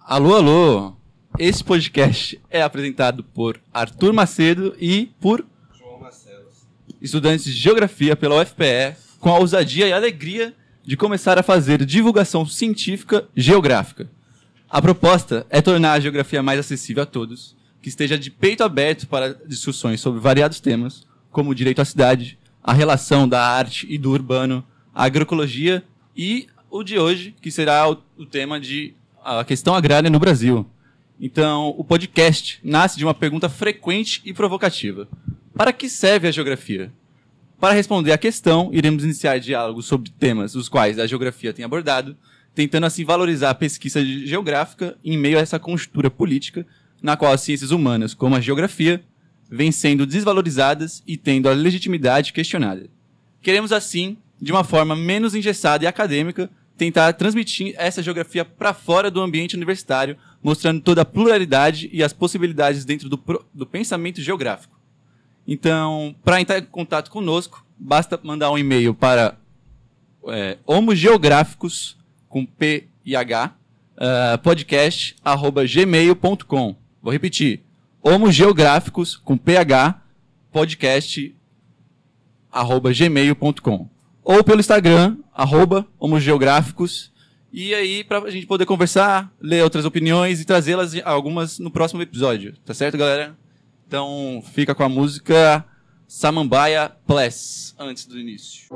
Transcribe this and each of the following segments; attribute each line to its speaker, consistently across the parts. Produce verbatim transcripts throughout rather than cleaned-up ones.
Speaker 1: Alô, alô! Esse podcast é apresentado por Arthur Macedo e por
Speaker 2: João Marcelos,
Speaker 1: estudantes de Geografia pela U F P E, com a ousadia e alegria de começar a fazer divulgação científica geográfica. A proposta é tornar a geografia mais acessível a todos, que esteja de peito aberto para discussões sobre variados temas, como o direito à cidade, a relação da arte e do urbano, a agroecologia e o de hoje, que será o, o tema de a questão agrária no Brasil. Então, o podcast nasce de uma pergunta frequente e provocativa. Para que serve a geografia? Para responder à questão, iremos iniciar diálogos sobre temas os quais a geografia tem abordado, tentando assim valorizar a pesquisa geográfica em meio a essa conjuntura política na qual as ciências humanas, como a geografia, vêm sendo desvalorizadas e tendo a legitimidade questionada. Queremos, assim, de uma forma menos engessada e acadêmica, tentar transmitir essa geografia para fora do ambiente universitário, mostrando toda a pluralidade e as possibilidades dentro do, pro, do pensamento geográfico. Então, para entrar em contato conosco, basta mandar um e-mail para é, homogeográficos, com P e H, uh, podcast, arroba gmail ponto com. Vou repetir, homogeográficos, com P H, podcast, arroba gmail ponto com. Ou pelo Instagram, arroba homogeográficos. E aí, para a gente poder conversar, ler outras opiniões e trazê-las algumas no próximo episódio. Tá certo, galera? Então, fica com a música Samambaia Plus, antes do início.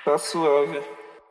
Speaker 2: Tá suave.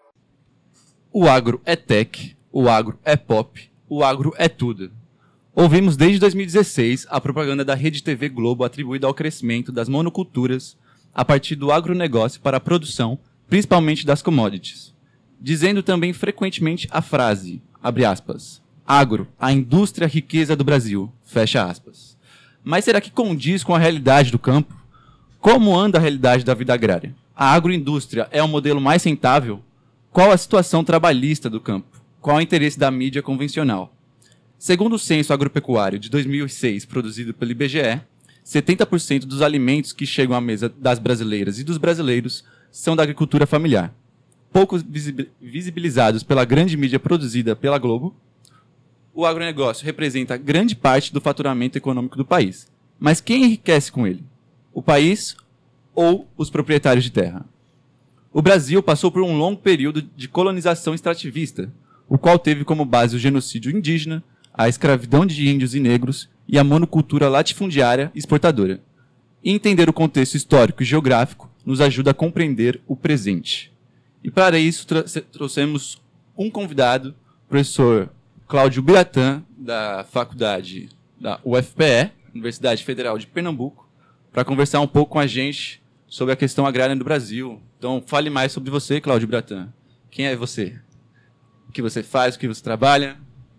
Speaker 1: O agro é tech, o agro é pop, o agro é tudo. Ouvimos desde dois mil e dezesseis a propaganda da Rede T V Globo atribuída ao crescimento das monoculturas a partir do agronegócio para a produção, principalmente das commodities. Dizendo também frequentemente a frase, abre aspas, agro, a indústria riqueza do Brasil, fecha aspas. Mas será que condiz com a realidade do campo? Como anda a realidade da vida agrária? A agroindústria é o modelo mais rentável? Qual a situação trabalhista do campo? Qual o interesse da mídia convencional? Segundo o Censo Agropecuário de dois mil e seis, produzido pelo I B G E, setenta por cento dos alimentos que chegam à mesa das brasileiras e dos brasileiros são da agricultura familiar. Pouco visibilizados pela grande mídia produzida pela Globo, o agronegócio representa grande parte do faturamento econômico do país. Mas quem enriquece com ele? O país ou os proprietários de terra? O Brasil passou por um longo período de colonização extrativista, o qual teve como base o genocídio indígena, a escravidão de índios e negros e a monocultura latifundiária exportadora. E entender o contexto histórico e geográfico nos ajuda a compreender o presente. E para isso trouxemos um convidado, o professor Cláudio Biratã, da faculdade da U F P E, Universidade Federal de Pernambuco, para conversar um pouco com a gente sobre a questão agrária no Brasil. Então, fale mais sobre você, Cláudio Biratã. Quem é você? O que você faz, o que você trabalha?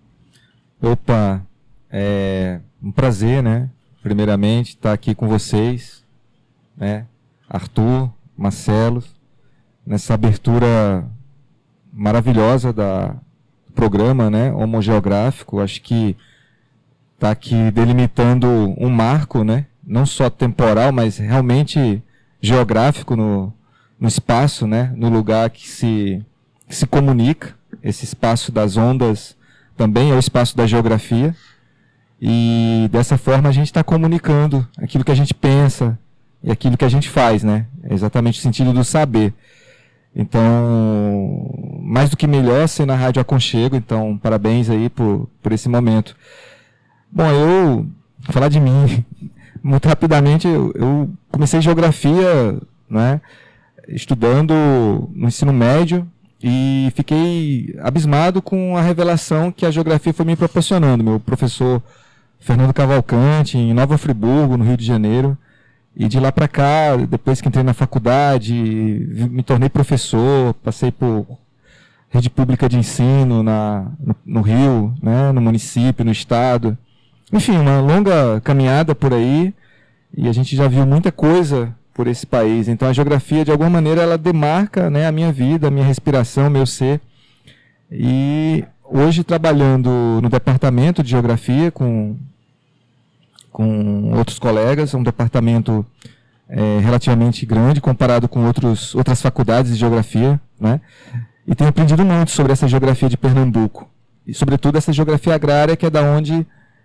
Speaker 3: Opa, é um prazer, né? Primeiramente, estar aqui com vocês, né? Arthur, Marcelo, nessa abertura maravilhosa da, do programa, né? Homogeográfico. Acho que está aqui delimitando um marco, né? Não só temporal, mas realmente geográfico no, no espaço, né? No lugar que se, que se comunica. Esse espaço das ondas também é o espaço da geografia. E dessa forma a gente está comunicando aquilo que a gente pensa e aquilo que a gente faz, né? É exatamente o sentido do saber. Então, mais do que melhor ser na Rádio Aconchego, então parabéns aí por, por esse momento. Bom, eu, vou falar de mim, muito rapidamente, eu, eu comecei geografia, né, estudando no ensino médio e fiquei abismado com a revelação que a geografia foi me proporcionando. Meu professor Fernando Cavalcante, em Nova Friburgo, no Rio de Janeiro. E de lá para cá, depois que entrei na faculdade, me tornei professor, passei por rede pública de ensino na, no, no Rio, né, no município, no estado. Enfim, uma longa caminhada por aí e a gente já viu muita coisa por esse país. Então a geografia, de alguma maneira, ela demarca, né, a minha vida, a minha respiração, o meu ser. E hoje, trabalhando no departamento de geografia com... com outros colegas, um departamento é, relativamente grande comparado com outros, outras faculdades de geografia, né? E tenho aprendido muito sobre essa geografia de Pernambuco, e sobretudo essa geografia agrária, que é da onde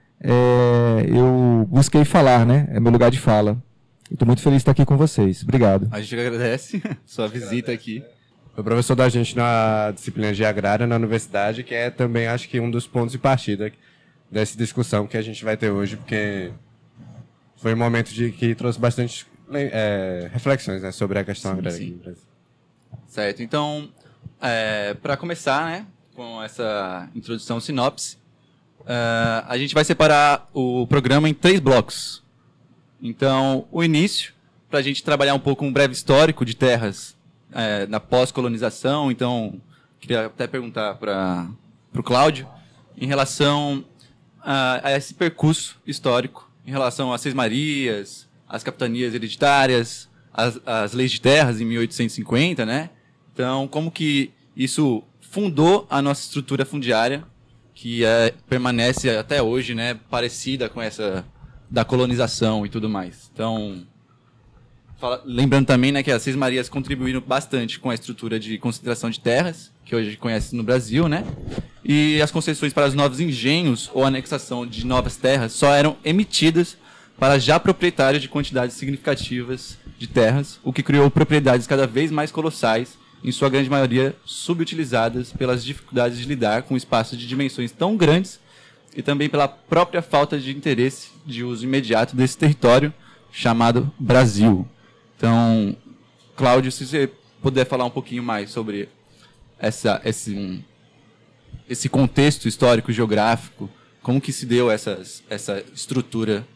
Speaker 3: é, eu busquei falar, né? É meu lugar de fala. Estou muito feliz de estar aqui com vocês. Obrigado.
Speaker 1: A gente agradece sua visita aqui.
Speaker 4: Foi professor da gente na disciplina de agrária na universidade, que é também, acho que, um dos pontos de partida dessa discussão que a gente vai ter hoje, porque foi um momento de, que trouxe bastante é, reflexões, né, sobre a questão
Speaker 1: sim,
Speaker 4: agrária
Speaker 1: sim.
Speaker 4: aqui no Brasil.
Speaker 1: Certo, então, é, para começar, né, com essa introdução sinopse, uh, a gente vai separar o programa em três blocos. Então, o início, para a gente trabalhar um pouco um breve histórico de terras é, na pós-colonização. Então, queria até perguntar para o Cláudio, em relação a, a esse percurso histórico, em relação às Seis-Marias, às capitanias hereditárias, às, às leis de terras em mil oitocentos e cinquenta, né? Então, como que isso fundou a nossa estrutura fundiária, que é, permanece até hoje, né, parecida com essa da colonização e tudo mais. Então, fala, lembrando também, né, que as Seis-Marias contribuíram bastante com a estrutura de concentração de terras, que hoje a gente conhece no Brasil, né? E as concessões para os novos engenhos ou anexação de novas terras só eram emitidas para já proprietários de quantidades significativas de terras, o que criou propriedades cada vez mais colossais, em sua grande maioria subutilizadas pelas dificuldades de lidar com espaços de dimensões tão grandes e também pela própria falta de interesse de uso imediato desse território chamado Brasil. Então, Cláudio, se você puder falar um pouquinho mais sobre essa, esse, um, esse contexto histórico, geográfico, como que se deu essas, essa estrutura?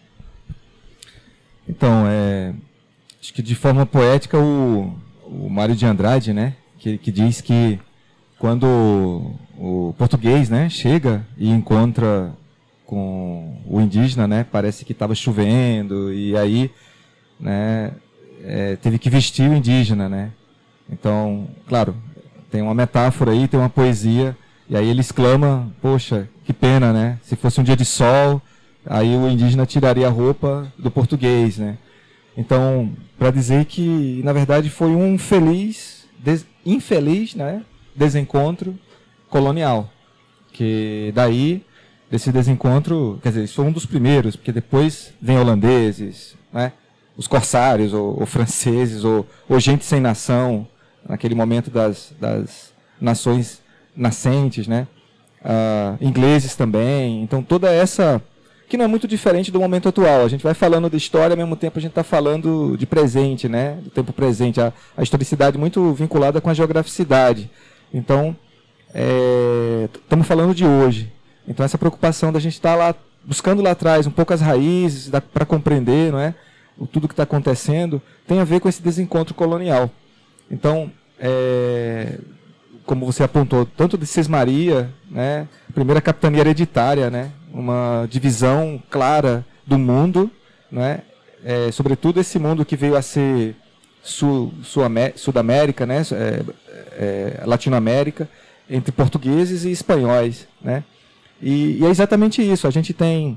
Speaker 3: Então, é, acho que de forma poética o, o Mário de Andrade, né, que, que diz que quando o, o português, né, chega e encontra com o indígena, né, parece que estava chovendo e aí, né, é, teve que vestir o indígena, né. Então, claro, tem uma metáfora aí, tem uma poesia, e aí ele exclama, poxa, que pena, né, se fosse um dia de sol, aí o indígena tiraria a roupa do português, né. Então, para dizer que, na verdade, foi um feliz, des, infeliz, né, desencontro colonial, que daí, desse desencontro, quer dizer, isso foi um dos primeiros, porque depois vem holandeses, né, os corsários, ou, ou franceses, ou, ou gente sem nação, naquele momento das, das nações nascentes, né, uh, ingleses também, então toda essa, que não é muito diferente do momento atual, a gente vai falando de história, ao mesmo tempo a gente está falando de presente, né, do tempo presente, a, a historicidade muito vinculada com a geograficidade, então, estamos é, falando de hoje. Então, essa preocupação da gente estar tá lá, buscando lá atrás um pouco as raízes, para compreender, não é, o, tudo que está acontecendo, tem a ver com esse desencontro colonial. Então, é, como você apontou, tanto de Sesmaria, né, a primeira capitania hereditária, né, uma divisão clara do mundo, né, é, sobretudo esse mundo que veio a ser Sul, Sul, Sudamérica, né, é, é, Latinoamérica, entre portugueses e espanhóis, né? E, e é exatamente isso. A gente tem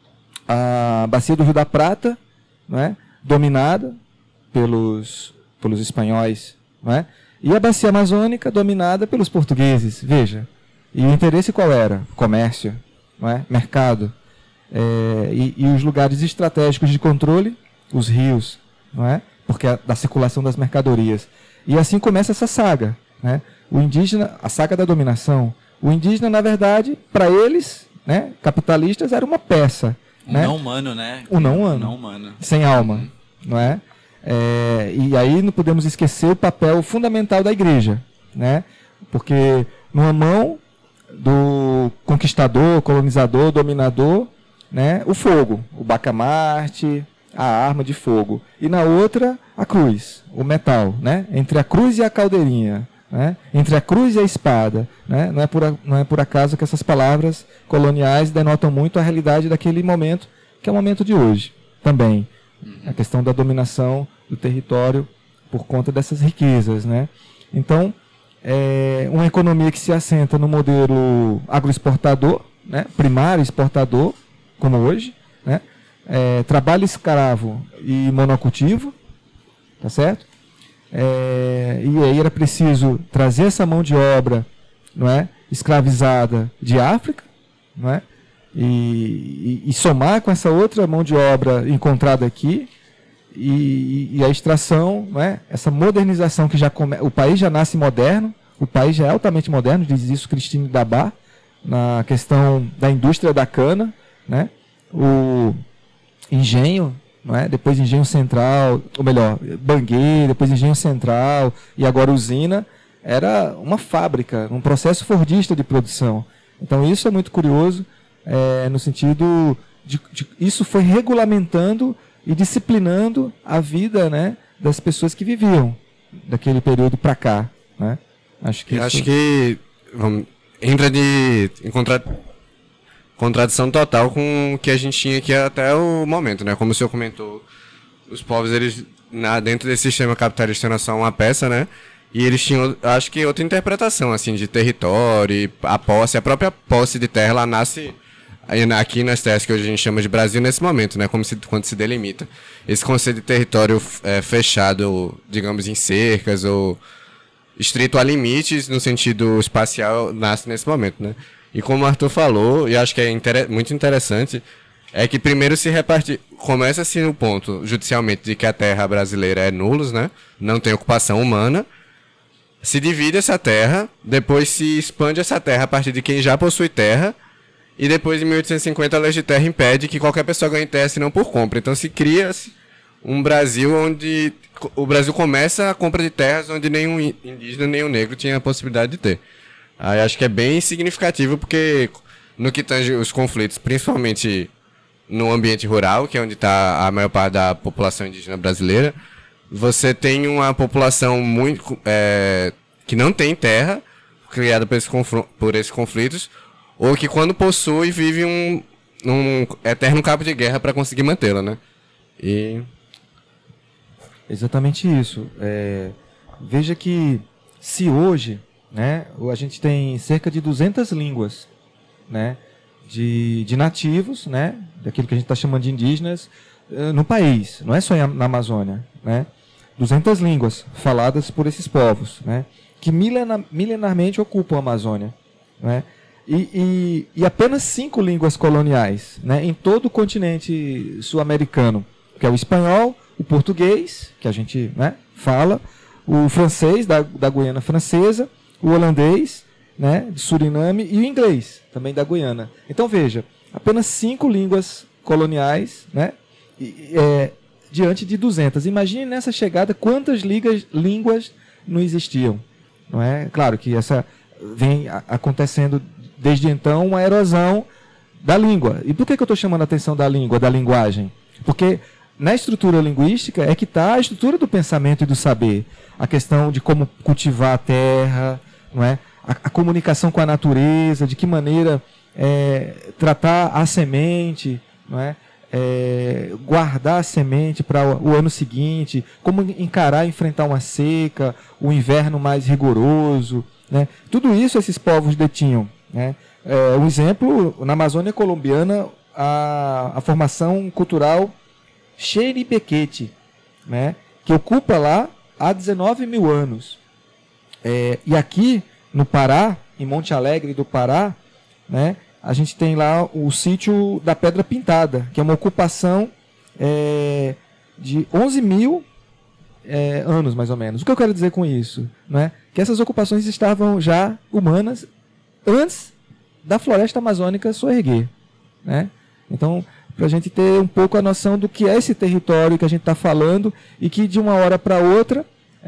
Speaker 3: a bacia do Rio da Prata, né, dominada pelos, pelos espanhóis, né, e a bacia amazônica dominada pelos portugueses. Veja. E o interesse qual era? Comércio, não é? Mercado. É, e, e os lugares estratégicos de controle, os rios, não é? Porque é da circulação das mercadorias. E assim começa essa saga, né? O indígena, a saga da dominação. O indígena, na verdade, para eles, né, capitalistas, era uma peça.
Speaker 1: Um
Speaker 3: né?
Speaker 1: não humano, né?
Speaker 3: Um não humano.
Speaker 1: Um não humano.
Speaker 3: Sem alma, uhum. não é? é? E aí não podemos esquecer o papel fundamental da igreja, né? Porque numa mão do conquistador, colonizador, dominador, né, o fogo, o bacamarte, a arma de fogo. E na outra, a cruz, o metal, né? Entre a cruz e a caldeirinha, né? Entre a cruz e a espada, né? Não é por, não é por acaso que essas palavras coloniais denotam muito a realidade daquele momento, que é o momento de hoje também. A questão da dominação do território por conta dessas riquezas, né? Então, é uma economia que se assenta no modelo agroexportador, né? Primário exportador, como hoje, né? É, trabalho escravo e monocultivo, tá certo? É, e aí era preciso trazer essa mão de obra, não é, escravizada de África, não é, e, e, e somar com essa outra mão de obra encontrada aqui e, e a extração, não é, essa modernização que já come, o país já nasce moderno, o país já é altamente moderno, diz isso Cristine Dabá, na questão da indústria da cana, né, o engenho, não é? Depois engenho central, ou melhor, Banguê, depois engenho central e agora usina, era uma fábrica, um processo fordista de produção. Então isso é muito curioso, é, no sentido de, de isso foi regulamentando e disciplinando a vida, né, das pessoas que viviam daquele período para cá, né? Acho que
Speaker 4: Eu
Speaker 3: isso...
Speaker 4: acho que vamos, entra de encontrar contradição total com o que a gente tinha aqui até o momento, né? Como o senhor comentou, os povos, eles, na, dentro desse sistema capitalista, não são uma peça, né? E eles tinham, acho que, outra interpretação, assim, de território, a posse, a própria posse de terra, ela nasce aqui nas terras que hoje a gente chama de Brasil nesse momento, né? Como se, quando se delimita. Esse conceito de território é, fechado, digamos, em cercas, ou estrito a limites, no sentido espacial, nasce nesse momento, né? E como o Arthur falou, e acho que é inter... muito interessante, é que primeiro se reparte, começa-se no ponto, judicialmente, de que a terra brasileira é nulos, né? Não tem ocupação humana. Se divide essa terra, depois se expande essa terra a partir de quem já possui terra, e depois, em mil oitocentos e cinquenta, a lei de terra impede que qualquer pessoa ganhe terra senão por compra. Então se cria um Brasil onde o Brasil começa a compra de terras onde nenhum indígena, nenhum negro tinha a possibilidade de ter. Aí acho que é bem significativo porque no que tange os conflitos, principalmente no ambiente rural, que é onde está a maior parte da população indígena brasileira, você tem uma população muito é, que não tem terra, criada por, esse por esses conflitos, ou que quando possui vive um, um eterno cabo de guerra para conseguir mantê-la, né? E...
Speaker 3: Exatamente isso. É, veja que se hoje, né, a gente tem cerca de duzentas línguas, né, de, de nativos, né, daquilo que a gente está chamando de indígenas, no país, não é só na Amazônia, né, duzentas línguas faladas por esses povos, né, que milenar, milenarmente ocupam a Amazônia, né, e, e, e apenas cinco línguas coloniais, né, em todo o continente sul-americano, que é o espanhol, o português, que a gente, né, fala, o francês, da, da Guiana Francesa, o holandês, né, de Suriname, e o inglês, também da Guiana. Então, veja, apenas cinco línguas coloniais, né, e, é, diante de duzentas. Imagine nessa chegada quantas ligas, línguas não existiam. Não é? Claro que essa vem a, acontecendo desde então uma erosão da língua. E por que, que eu estou chamando a atenção da língua, da linguagem? Porque na estrutura linguística é que está a estrutura do pensamento e do saber. A questão de como cultivar a terra, não é? a, a comunicação com a natureza, de que maneira é, tratar a semente, não é? É, guardar a semente para o, o ano seguinte, como encarar, enfrentar uma seca, o inverno mais rigoroso. Né? Tudo isso esses povos detinham. Né? É, um exemplo, na Amazônia colombiana, a, a formação cultural Xeripequete, né, que ocupa lá há dezenove mil anos. É, e aqui no Pará, em Monte Alegre do Pará, né, a gente tem lá o sítio da Pedra Pintada, que é uma ocupação é, de onze mil é, anos, mais ou menos. O que eu quero dizer com isso? Né? Que essas ocupações estavam já humanas antes da floresta amazônica soerguer. Né? Então, para a gente ter um pouco a noção do que é esse território que a gente está falando e que de uma hora para outra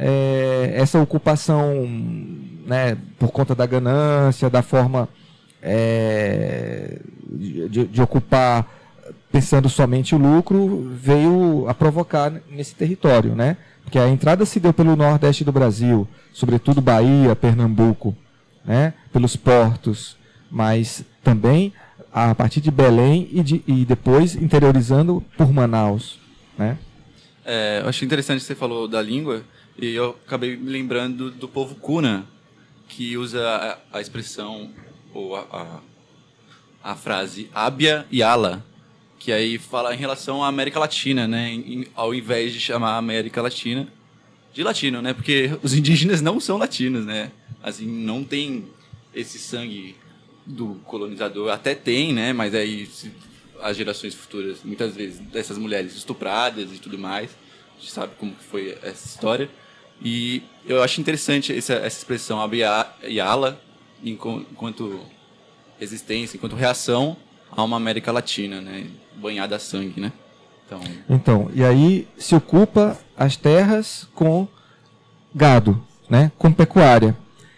Speaker 3: é, essa ocupação, né, por conta da ganância, da forma é, de, de ocupar pensando somente o lucro, veio a provocar nesse território, né? Porque a entrada se deu pelo nordeste do Brasil, sobretudo Bahia, Pernambuco, né, pelos portos, mas também a partir de Belém e, de, e depois interiorizando por Manaus, né?
Speaker 1: É, eu achei interessante que você falou da língua e eu acabei me lembrando do povo Kuna, que usa a, a expressão ou a, a, a frase Abya Yala, que aí fala em relação à América Latina, né? Em, ao invés de chamar a América Latina de latino, né? Porque os indígenas não são latinos, né? Assim, não tem esse sangue do colonizador, até tem, né? Mas aí se, as gerações futuras, muitas vezes, dessas mulheres estupradas e tudo mais, a gente sabe como que foi essa história. E eu acho interessante essa, essa expressão Abya Yala enquanto resistência, enquanto reação a uma América Latina, né? Banhada a sangue, né? Então,
Speaker 3: então, e aí se ocupa as terras com gado, né? Com pecuária.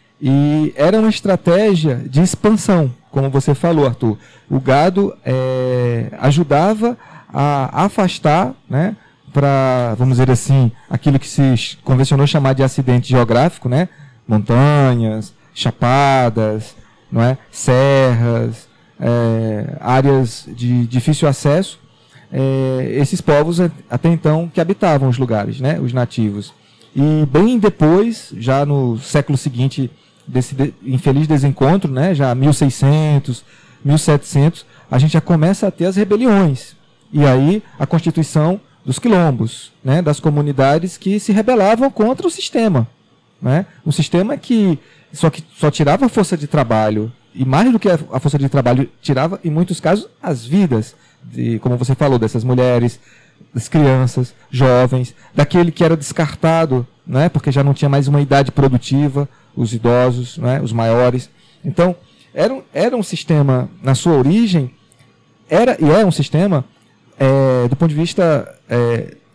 Speaker 3: E era uma estratégia de expansão, como você falou, Arthur. O gado é, ajudava a afastar, né, para, vamos dizer assim, aquilo que se convencionou chamar de acidente geográfico, né, montanhas, chapadas, não é, serras, é, áreas de difícil acesso, é, esses povos até então que habitavam os lugares, né, os nativos. E bem depois, já no século seguinte desse de, infeliz desencontro, né, já mil e seiscentos, mil e setecentos, a gente já começa a ter as rebeliões. E aí a constituição dos quilombos, né, das comunidades que se rebelavam contra o sistema. Né? Um sistema que só, que só tirava a força de trabalho, e mais do que a, a força de trabalho, tirava, em muitos casos, as vidas, de, como você falou, dessas mulheres, das crianças, jovens, daquele que era descartado, né, porque já não tinha mais uma idade produtiva, os idosos, né, os maiores. Então, era um, era um sistema, na sua origem, era e é um sistema, é, do ponto de vista é,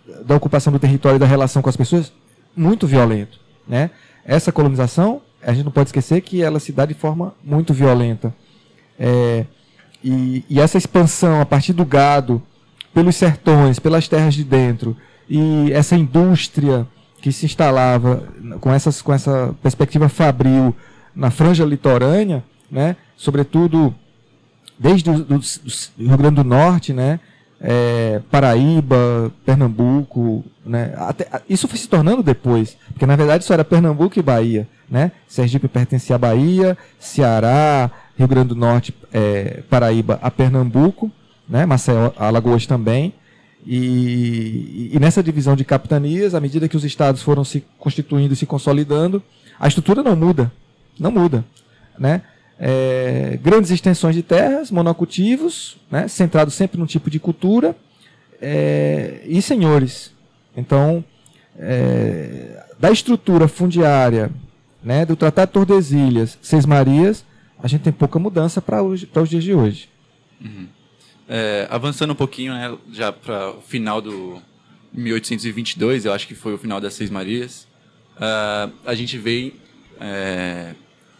Speaker 3: da ocupação do território e da relação com as pessoas muito violento, né? Essa colonização, a gente não pode esquecer que ela se dá de forma muito violenta. É, e, e essa expansão a partir do gado, pelos sertões, pelas terras de dentro, e essa indústria que se instalava com, essas, com essa perspectiva fabril na franja litorânea, né? Sobretudo desde o do, do Rio Grande do Norte, né? É, Paraíba, Pernambuco, né? Até, isso foi se tornando depois, porque na verdade isso era Pernambuco e Bahia, né? Sergipe pertencia à Bahia, Ceará, Rio Grande do Norte, é, Paraíba a Pernambuco, né? Maceió, Alagoas também, e, e nessa divisão de capitanias, à medida que os estados foram se constituindo e se consolidando, a estrutura não muda, não muda, né? É, grandes extensões de terras, monocultivos, né, centrados sempre num tipo de cultura, é, e senhores. Então, é, da estrutura fundiária, né, do Tratado de Tordesilhas, Seis Marias, a gente tem pouca mudança para os, para os dias de hoje.
Speaker 1: Uhum. É, avançando um pouquinho, né, já para o final do mil oitocentos e vinte e dois, eu acho que foi o final das Seis Marias, uh, a gente vem... É,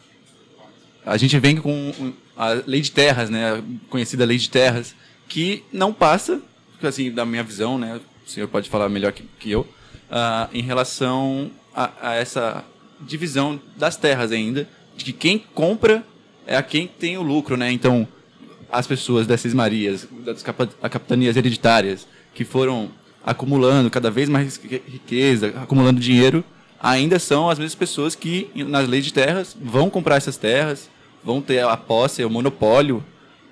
Speaker 1: A gente vem com a lei de terras, né, a conhecida lei de terras, que não passa, assim, da minha visão, né, o senhor pode falar melhor que, que eu, uh, em relação a, a essa divisão das terras ainda, de que quem compra é a quem tem o lucro, né, então as pessoas das Seis Marias, das capitanias hereditárias, que foram acumulando cada vez mais riqueza, acumulando dinheiro, ainda são as mesmas pessoas que, nas leis de terras, vão comprar essas terras, vão ter a posse, o monopólio,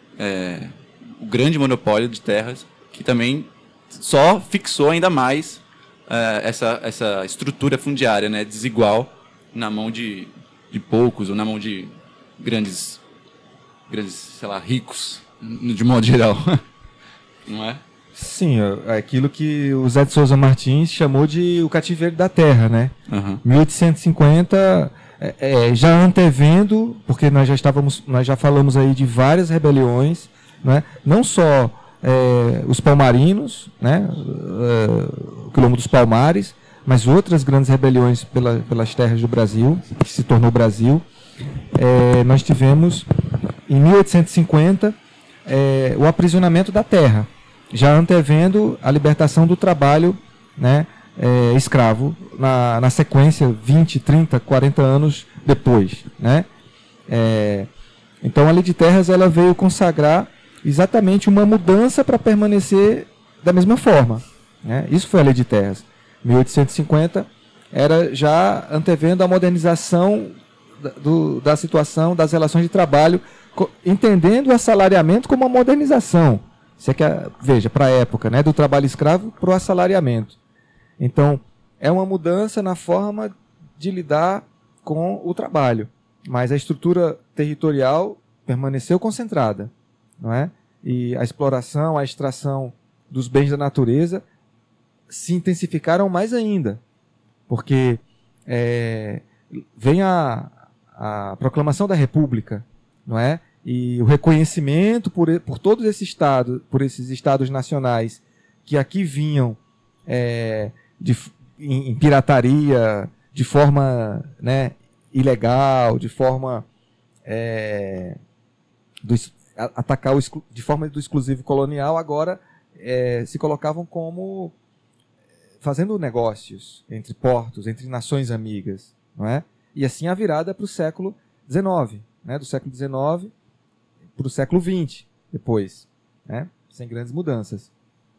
Speaker 1: é, o grande monopólio de terras, que também só fixou ainda mais é, essa, essa estrutura fundiária, né, desigual na mão de, de poucos ou na mão de grandes, grandes, sei lá, ricos, de modo geral. Não é?
Speaker 3: Sim, é aquilo que o Zé de Souza Martins chamou de o cativeiro da terra, né?
Speaker 1: Uhum.
Speaker 3: mil oitocentos e cinquenta, é, é, já antevendo, porque nós já estávamos, nós já falamos aí de várias rebeliões, né? Não só é, os palmarinos, né? É, o Quilombo dos Palmares, mas outras grandes rebeliões pela, pelas terras do Brasil, que se tornou Brasil. É, nós tivemos, em mil oitocentos e cinquenta, é, o aprisionamento da terra, já antevendo a libertação do trabalho, né, é, escravo, na, na sequência vinte, trinta, quarenta anos depois, né? É, então a Lei de Terras ela veio consagrar exatamente uma mudança para permanecer da mesma forma, né? Isso foi a Lei de Terras. mil oitocentos e cinquenta era já antevendo a modernização da, do, da situação das relações de trabalho, entendendo o assalariamento como uma modernização. Você quer, veja, para a época, né, do trabalho escravo para o assalariamento. Então, é uma mudança na forma de lidar com o trabalho, mas a estrutura territorial permaneceu concentrada, não é? E a exploração, a extração dos bens da natureza se intensificaram mais ainda, porque é, vem a, a proclamação da República, não é? E o reconhecimento por, por todos esses estados, por esses estados nacionais que aqui vinham é, de, em, em pirataria, de forma, né, ilegal, de forma é, do, atacar o, de forma do exclusivo colonial, agora é, se colocavam como fazendo negócios entre portos, entre nações amigas, não é? E assim a virada para o século dezenove, né, do século dezenove para o século vinte, depois, né? Sem grandes mudanças.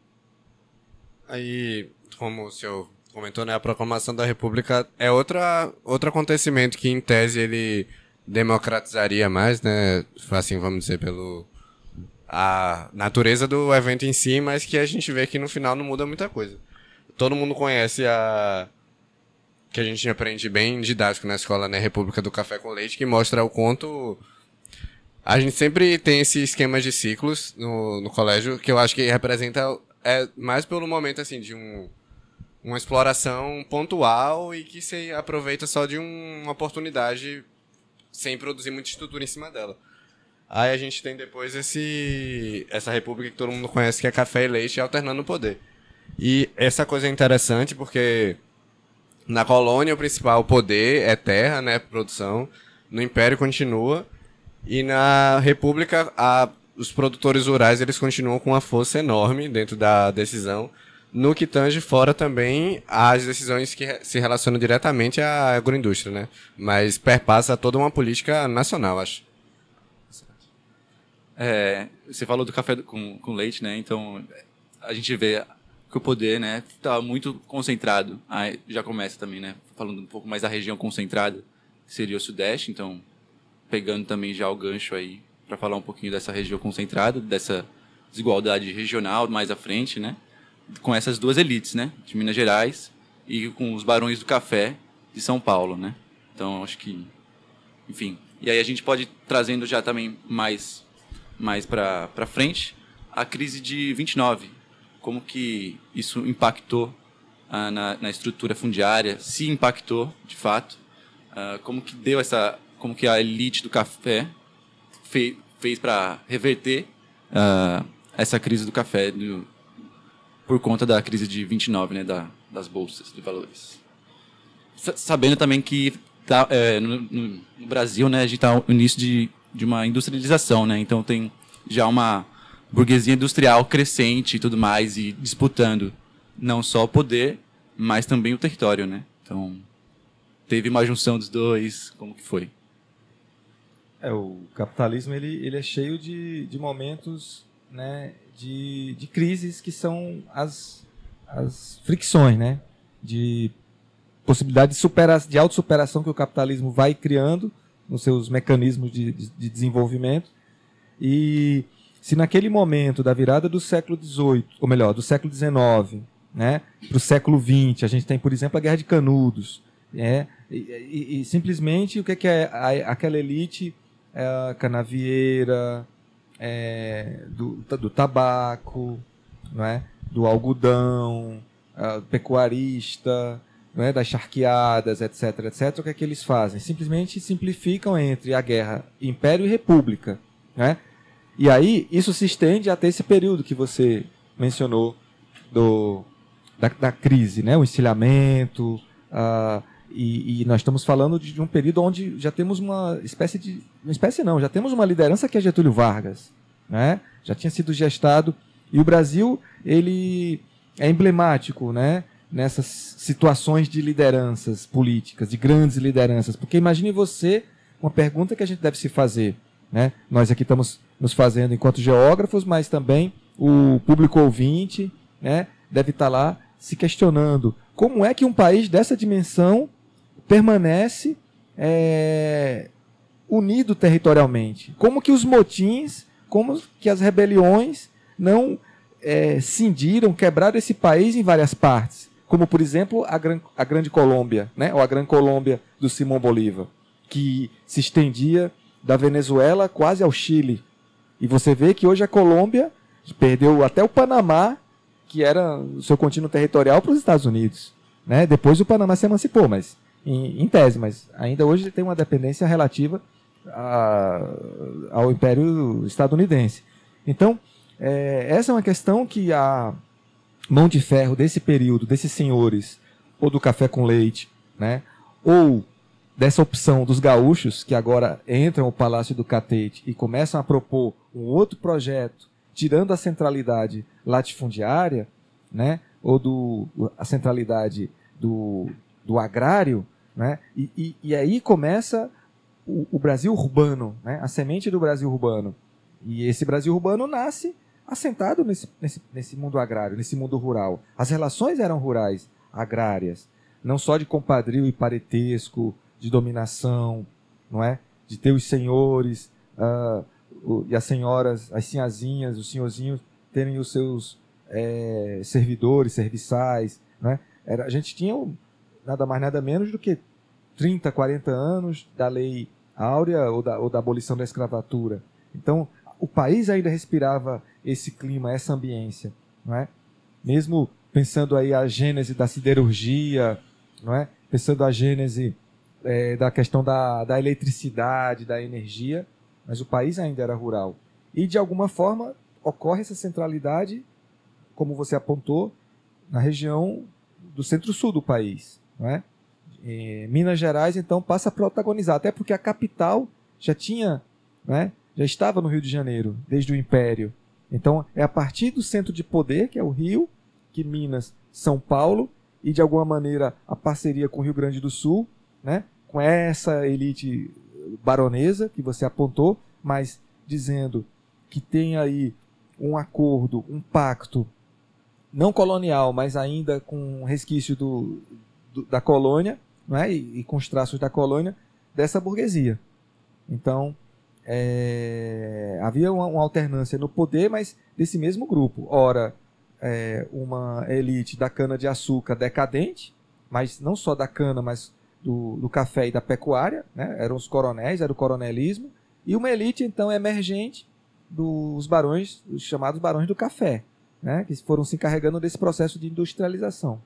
Speaker 4: Aí, como o senhor comentou, né, a proclamação da República é outra, outro acontecimento que, em tese, ele democratizaria mais, né, assim, vamos dizer, pelo a natureza do evento em si, mas que a gente vê que no final não muda muita coisa. Todo mundo conhece a... que a gente aprende bem didático na escola, né, República do Café com Leite, que mostra o quanto... A gente sempre tem esse esquema de ciclos no, no colégio, que eu acho que representa é, mais pelo momento assim, de um, uma exploração pontual e que se aproveita só de um, uma oportunidade sem produzir muita estrutura em cima dela. Aí a gente tem depois esse, essa república que todo mundo conhece, que é café e leite, alternando o poder. E essa coisa é interessante porque na colônia o principal poder é terra, né, produção. No Império continua. E na República, a, os produtores rurais eles continuam com uma força enorme dentro da decisão. No que tange fora também as decisões que se relacionam diretamente à agroindústria, né? Mas perpassa toda uma política nacional, acho.
Speaker 1: É, você falou do café com, com leite, né? Então, a gente vê que o poder, né, está muito concentrado. Aí já começa também, né? Falando um pouco mais da região concentrada, que seria o Sudeste. Então, pegando também já o gancho aí para falar um pouquinho dessa região concentrada, dessa desigualdade regional mais à frente, né? Com essas duas elites, né? De Minas Gerais e com os barões do café de São Paulo, né? Então, acho que... Enfim. E aí a gente pode ir trazendo já também mais, mais para para frente a crise de vinte e nove. Como que isso impactou ah, na, na estrutura fundiária, se impactou, de fato. Ah, como que deu essa... Como que a elite do café fez, fez para reverter ah, essa crise do café do, por conta da crise de vinte e nove, né, da, das bolsas de valores. S- sabendo também que tá, é, no, no, no Brasil, né, a gente está no início de, de uma industrialização, né, então tem já uma burguesia industrial crescente e tudo mais, e disputando não só o poder, mas também o território, né. Então, teve uma junção dos dois, como que foi?
Speaker 3: É, o capitalismo ele, ele é cheio de, de momentos, né, de, de crises que são as, as fricções, né, de possibilidade de, supera, de autossuperação que o capitalismo vai criando nos seus mecanismos de, de, de desenvolvimento. E se naquele momento da virada do século dezoito, ou melhor, do século dezenove, né, para o século vinte, a gente tem, por exemplo, a Guerra de Canudos, é, e, e, e simplesmente o que é, que é a, aquela elite é, canavieira, é, do, do tabaco, não é? Do algodão, é, pecuarista, não é? Das charqueadas, etc, etc. O que é que eles fazem? Simplesmente simplificam entre a guerra Império e República, né? E aí isso se estende até esse período que você mencionou do, da, da crise, né? O encilhamento, a E, e nós estamos falando de um período onde já temos uma espécie de... Uma espécie não, já temos uma liderança que é Getúlio Vargas, né? Já tinha sido gestado. E o Brasil, ele é emblemático, né, nessas situações de lideranças políticas, de grandes lideranças. Porque imagine você, uma pergunta que a gente deve se fazer, né? Nós aqui estamos nos fazendo enquanto geógrafos, mas também o público ouvinte, né, deve estar lá se questionando como é que um país dessa dimensão permanece é, unido territorialmente. Como que os motins, como que as rebeliões não é, cindiram, quebraram esse país em várias partes. Como, por exemplo, a, Gran, a Grande Colômbia, né? Ou a Gran Colômbia do Simão Bolívar, que se estendia da Venezuela quase ao Chile. E você vê que hoje a Colômbia perdeu até o Panamá, que era o seu contínuo territorial, para os Estados Unidos, né? Depois o Panamá se emancipou, mas em, em tese, mas ainda hoje ele tem uma dependência relativa a, ao Império Estadunidense. Então, é, essa é uma questão que a mão de ferro desse período, desses senhores, ou do café com leite, né? Ou dessa opção dos gaúchos, que agora entram ao Palácio do Catete e começam a propor um outro projeto, tirando a centralidade latifundiária, né? Ou do, a centralidade do, do agrário, né? E, e, e aí começa o, o Brasil urbano, né? A semente do Brasil urbano. E esse Brasil urbano nasce assentado nesse, nesse, nesse mundo agrário, nesse mundo rural. As relações eram rurais, agrárias, não só de compadrio e parentesco, de dominação, não é? De ter os senhores uh, o, e as senhoras, as sinhazinhas, os senhorzinhos terem os seus é, servidores, serviçais, não é? Era, a gente tinha nada mais, nada menos do que trinta, quarenta anos da lei áurea ou da, ou da abolição da escravatura. Então, o país ainda respirava esse clima, essa ambiência, não é? Mesmo pensando aí a gênese da siderurgia, não é? Pensando a gênese é, da questão da, da eletricidade, da energia, mas o país ainda era rural. E, de alguma forma, ocorre essa centralidade, como você apontou, na região do centro-sul do país, não é? E Minas Gerais, então, passa a protagonizar, até porque a capital já tinha, né, já estava no Rio de Janeiro, desde o Império. Então, é a partir do centro de poder, que é o Rio, que Minas, São Paulo, e de alguma maneira a parceria com o Rio Grande do Sul, né, com essa elite baronesa que você apontou, mas dizendo que tem aí um acordo, um pacto, não colonial, mas ainda com resquício do, do, da colônia, né, e, e com os traços da colônia, dessa burguesia. Então, é, havia uma, uma alternância no poder, mas desse mesmo grupo. Ora, é, uma elite da cana-de-açúcar decadente, mas não só da cana, mas do, do café e da pecuária, né? Eram os coronéis, era o coronelismo, e uma elite, então, emergente dos barões, os chamados barões do café, né? Que foram se encarregando desse processo de industrialização.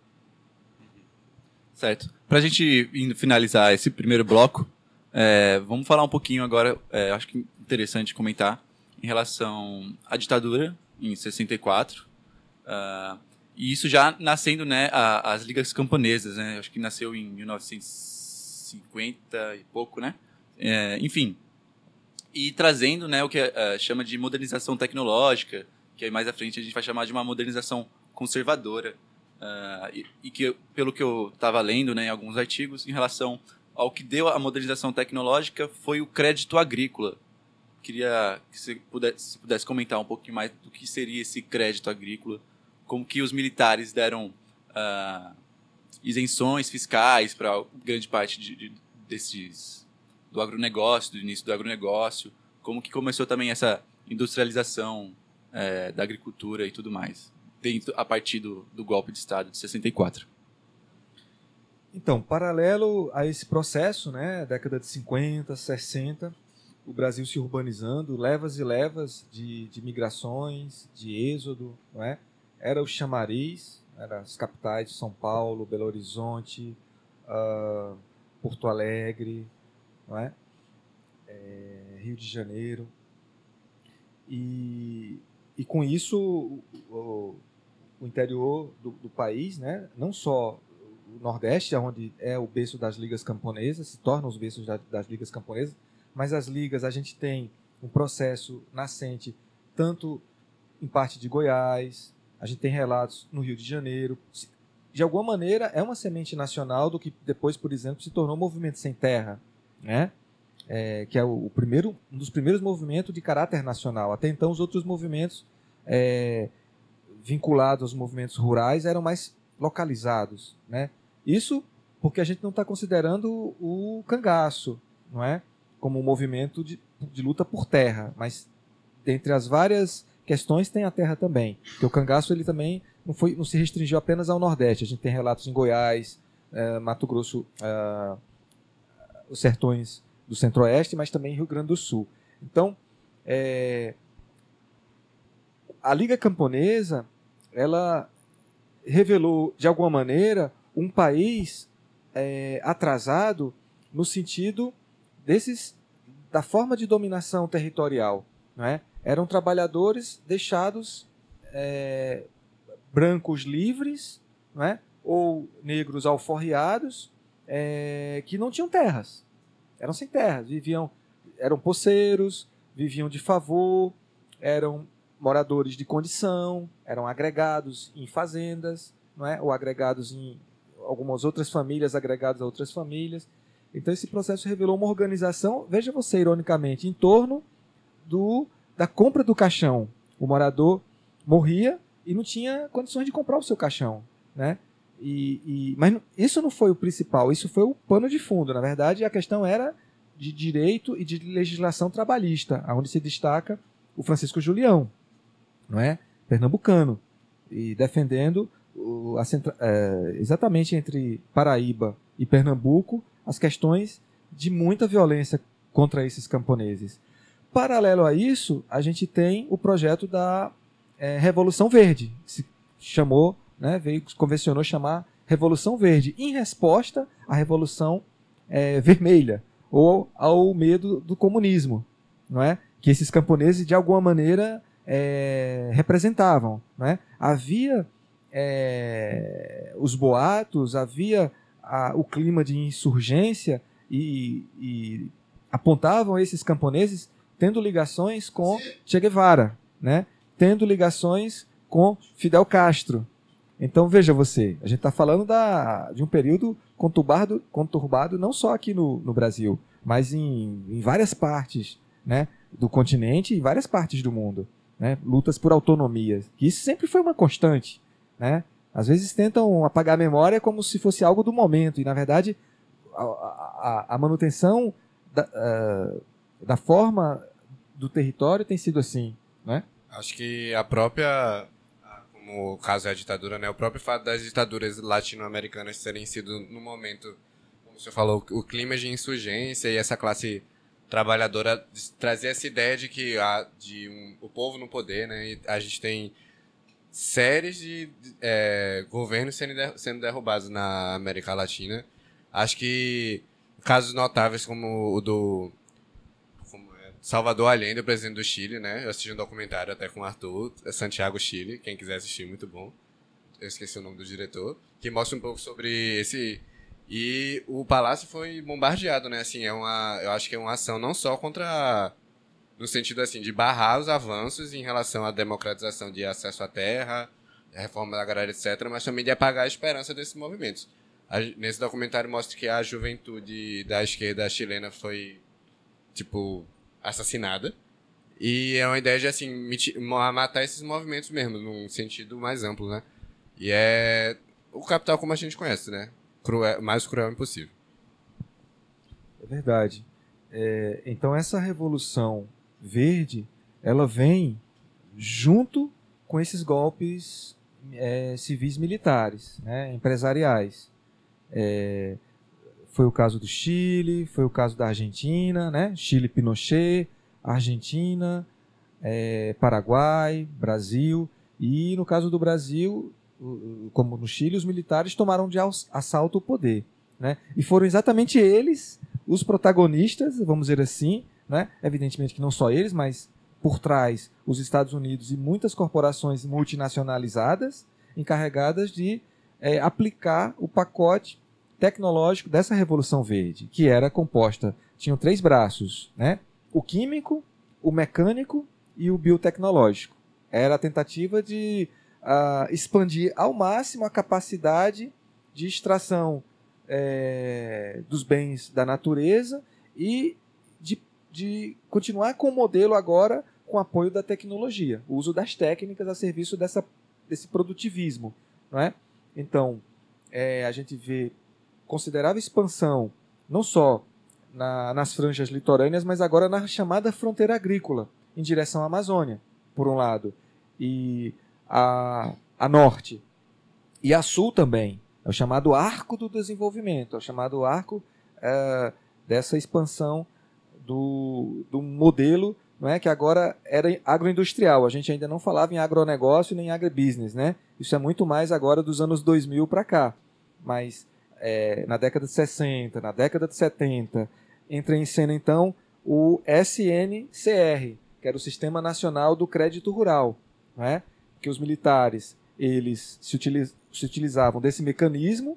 Speaker 1: Certo. Para a gente indo finalizar esse primeiro bloco, é, vamos falar um pouquinho agora, é, acho que interessante comentar, em relação à ditadura, em sessenta e quatro, uh, e isso já nascendo, né, a, as ligas camponesas, né, acho que nasceu em mil novecentos e cinquenta e pouco, né, é, enfim, e trazendo, né, o que uh, chama de modernização tecnológica, que aí mais à frente a gente vai chamar de uma modernização conservadora, uh, e, e que, pelo que eu estava lendo, né, em alguns artigos, em relação ao que deu a modernização tecnológica foi o crédito agrícola. Queria que você pudesse, se pudesse comentar um pouquinho mais do que seria esse crédito agrícola, como que os militares deram uh, isenções fiscais para grande parte de, de, desses, do agronegócio, do início do agronegócio, como que começou também essa industrialização é, da agricultura e tudo mais, dentro, a partir do, do golpe de Estado de sessenta e quatro.
Speaker 3: Então, paralelo a esse processo, né, década de cinquenta, sessenta, o Brasil se urbanizando, levas e levas de, de migrações, de êxodo, não é? Era o chamariz, eram as capitais de São Paulo, Belo Horizonte, uh, Porto Alegre, não é? É, Rio de Janeiro. E, e com isso, o, o, o interior do, do país, né, não só o Nordeste, onde é o berço das ligas camponesas, se tornam os berços da, das ligas camponesas, mas as ligas, a gente tem um processo nascente tanto em parte de Goiás, a gente tem relatos no Rio de Janeiro. De alguma maneira, é uma semente nacional do que depois, por exemplo, se tornou o Movimento Sem Terra, né? É, que é o, o primeiro, um dos primeiros movimentos de caráter nacional. Até então, os outros movimentos é, vinculados aos movimentos rurais eram mais localizados, né? Isso porque a gente não está considerando o cangaço, não é? Como um movimento de, de luta por terra, mas dentre as várias questões tem a terra também. Porque o cangaço ele também não, foi, não se restringiu apenas ao Nordeste. A gente tem relatos em Goiás, eh, Mato Grosso, eh, os sertões do Centro-Oeste, mas também em Rio Grande do Sul. Então, eh, a Liga Camponesa, ela revelou, de alguma maneira, um país eh, atrasado no sentido desses, da forma de dominação territorial, não é? Eram trabalhadores deixados é, brancos livres, não é? Ou negros alforriados, é, que não tinham terras, eram sem terras, viviam, eram poceiros, viviam de favor, eram moradores de condição, eram agregados em fazendas, não é? Ou agregados em algumas outras famílias, agregados a outras famílias. Então esse processo revelou uma organização, veja você, ironicamente, em torno do, da compra do caixão. O morador morria e não tinha condições de comprar o seu caixão, né? E, e, mas isso não foi o principal, isso foi o pano de fundo. Na verdade, a questão era de direito e de legislação trabalhista, onde se destaca o Francisco Julião, não é? Pernambucano, e defendendo o, a, é, exatamente entre Paraíba e Pernambuco as questões de muita violência contra esses camponeses. Paralelo a isso, a gente tem o projeto da é, Revolução Verde, que se chamou, né, veio, convencionou chamar Revolução Verde, em resposta à Revolução é, Vermelha, ou ao medo do comunismo, não é? Que esses camponeses, de alguma maneira, é, representavam. Não é? Havia é, os boatos, havia a, o clima de insurgência e, e apontavam esses camponeses tendo ligações com Che Guevara, né? Tendo ligações com Fidel Castro. Então, veja você, a gente está falando da, de um período conturbado, conturbado não só aqui no, no Brasil, mas em, em várias partes, né, do continente e várias partes do mundo. Né? Lutas por autonomia, que isso sempre foi uma constante. Né? Às vezes tentam apagar a memória como se fosse algo do momento, e na verdade a, a, a manutenção da, uh, da forma do território tem sido assim. Né?
Speaker 4: Acho que a própria, como o caso é a ditadura, né, o próprio fato das ditaduras latino-americanas terem sido, no momento, como você falou, o clima de insurgência e essa classe trabalhadora trazer essa ideia de que a, de um, o povo no poder, né, e a gente tem séries de é, governos sendo, der, sendo derrubados na América Latina. Acho que casos notáveis como o do Salvador Allende, o presidente do Chile, né? Eu assisti um documentário até com o Arthur, Santiago, Chile. Quem quiser assistir, muito bom. Eu esqueci o nome do diretor. Que mostra um pouco sobre esse... E o palácio foi bombardeado, né? Assim, é uma... Eu acho que é uma ação não só contra... No sentido, assim, de barrar os avanços em relação à democratização de acesso à terra, reforma agrária, etcétera, mas também de apagar a esperança desses movimentos. A, nesse documentário mostra que a juventude da esquerda chilena foi, tipo... assassinada, e é uma ideia de, assim, matar esses movimentos mesmo, num sentido mais amplo, né? E é o capital como a gente conhece, né? Cruel, mais cruel impossível.
Speaker 3: É verdade. É, então essa revolução verde, ela vem junto com esses golpes é, civis militares, né? Empresariais. É, Foi o caso do Chile, foi o caso da Argentina, né? Chile, Pinochet, Argentina, é, Paraguai, Brasil. E no caso do Brasil, como no Chile, os militares tomaram de assalto o poder. Né? E foram exatamente eles os protagonistas, vamos dizer assim, né? Evidentemente que não só eles, mas por trás os Estados Unidos e muitas corporações multinacionalizadas encarregadas de é, aplicar o pacote tecnológico dessa Revolução Verde, que era composta, tinham três braços, né? O químico, o mecânico e o biotecnológico. Era a tentativa de uh, expandir ao máximo a capacidade de extração é, dos bens da natureza e de, de continuar com o modelo agora com apoio da tecnologia, o uso das técnicas a serviço dessa, desse produtivismo. Não é? Então, é, a gente vê considerável expansão, não só na, nas franjas litorâneas, mas agora na chamada fronteira agrícola, em direção à Amazônia, por um lado, e a, a norte, e a sul também, é o chamado Arco do Desenvolvimento, é o chamado arco é, dessa expansão do, do modelo, não é, que agora era agroindustrial, a gente ainda não falava em agronegócio nem agribusiness, né? Isso é muito mais agora dos anos dois mil para cá, mas É, na década de sessenta, na década de setenta, entra em cena então o S N C R, que era o Sistema Nacional do Crédito Rural, né? Que os militares eles se, utiliz, se utilizavam desse mecanismo,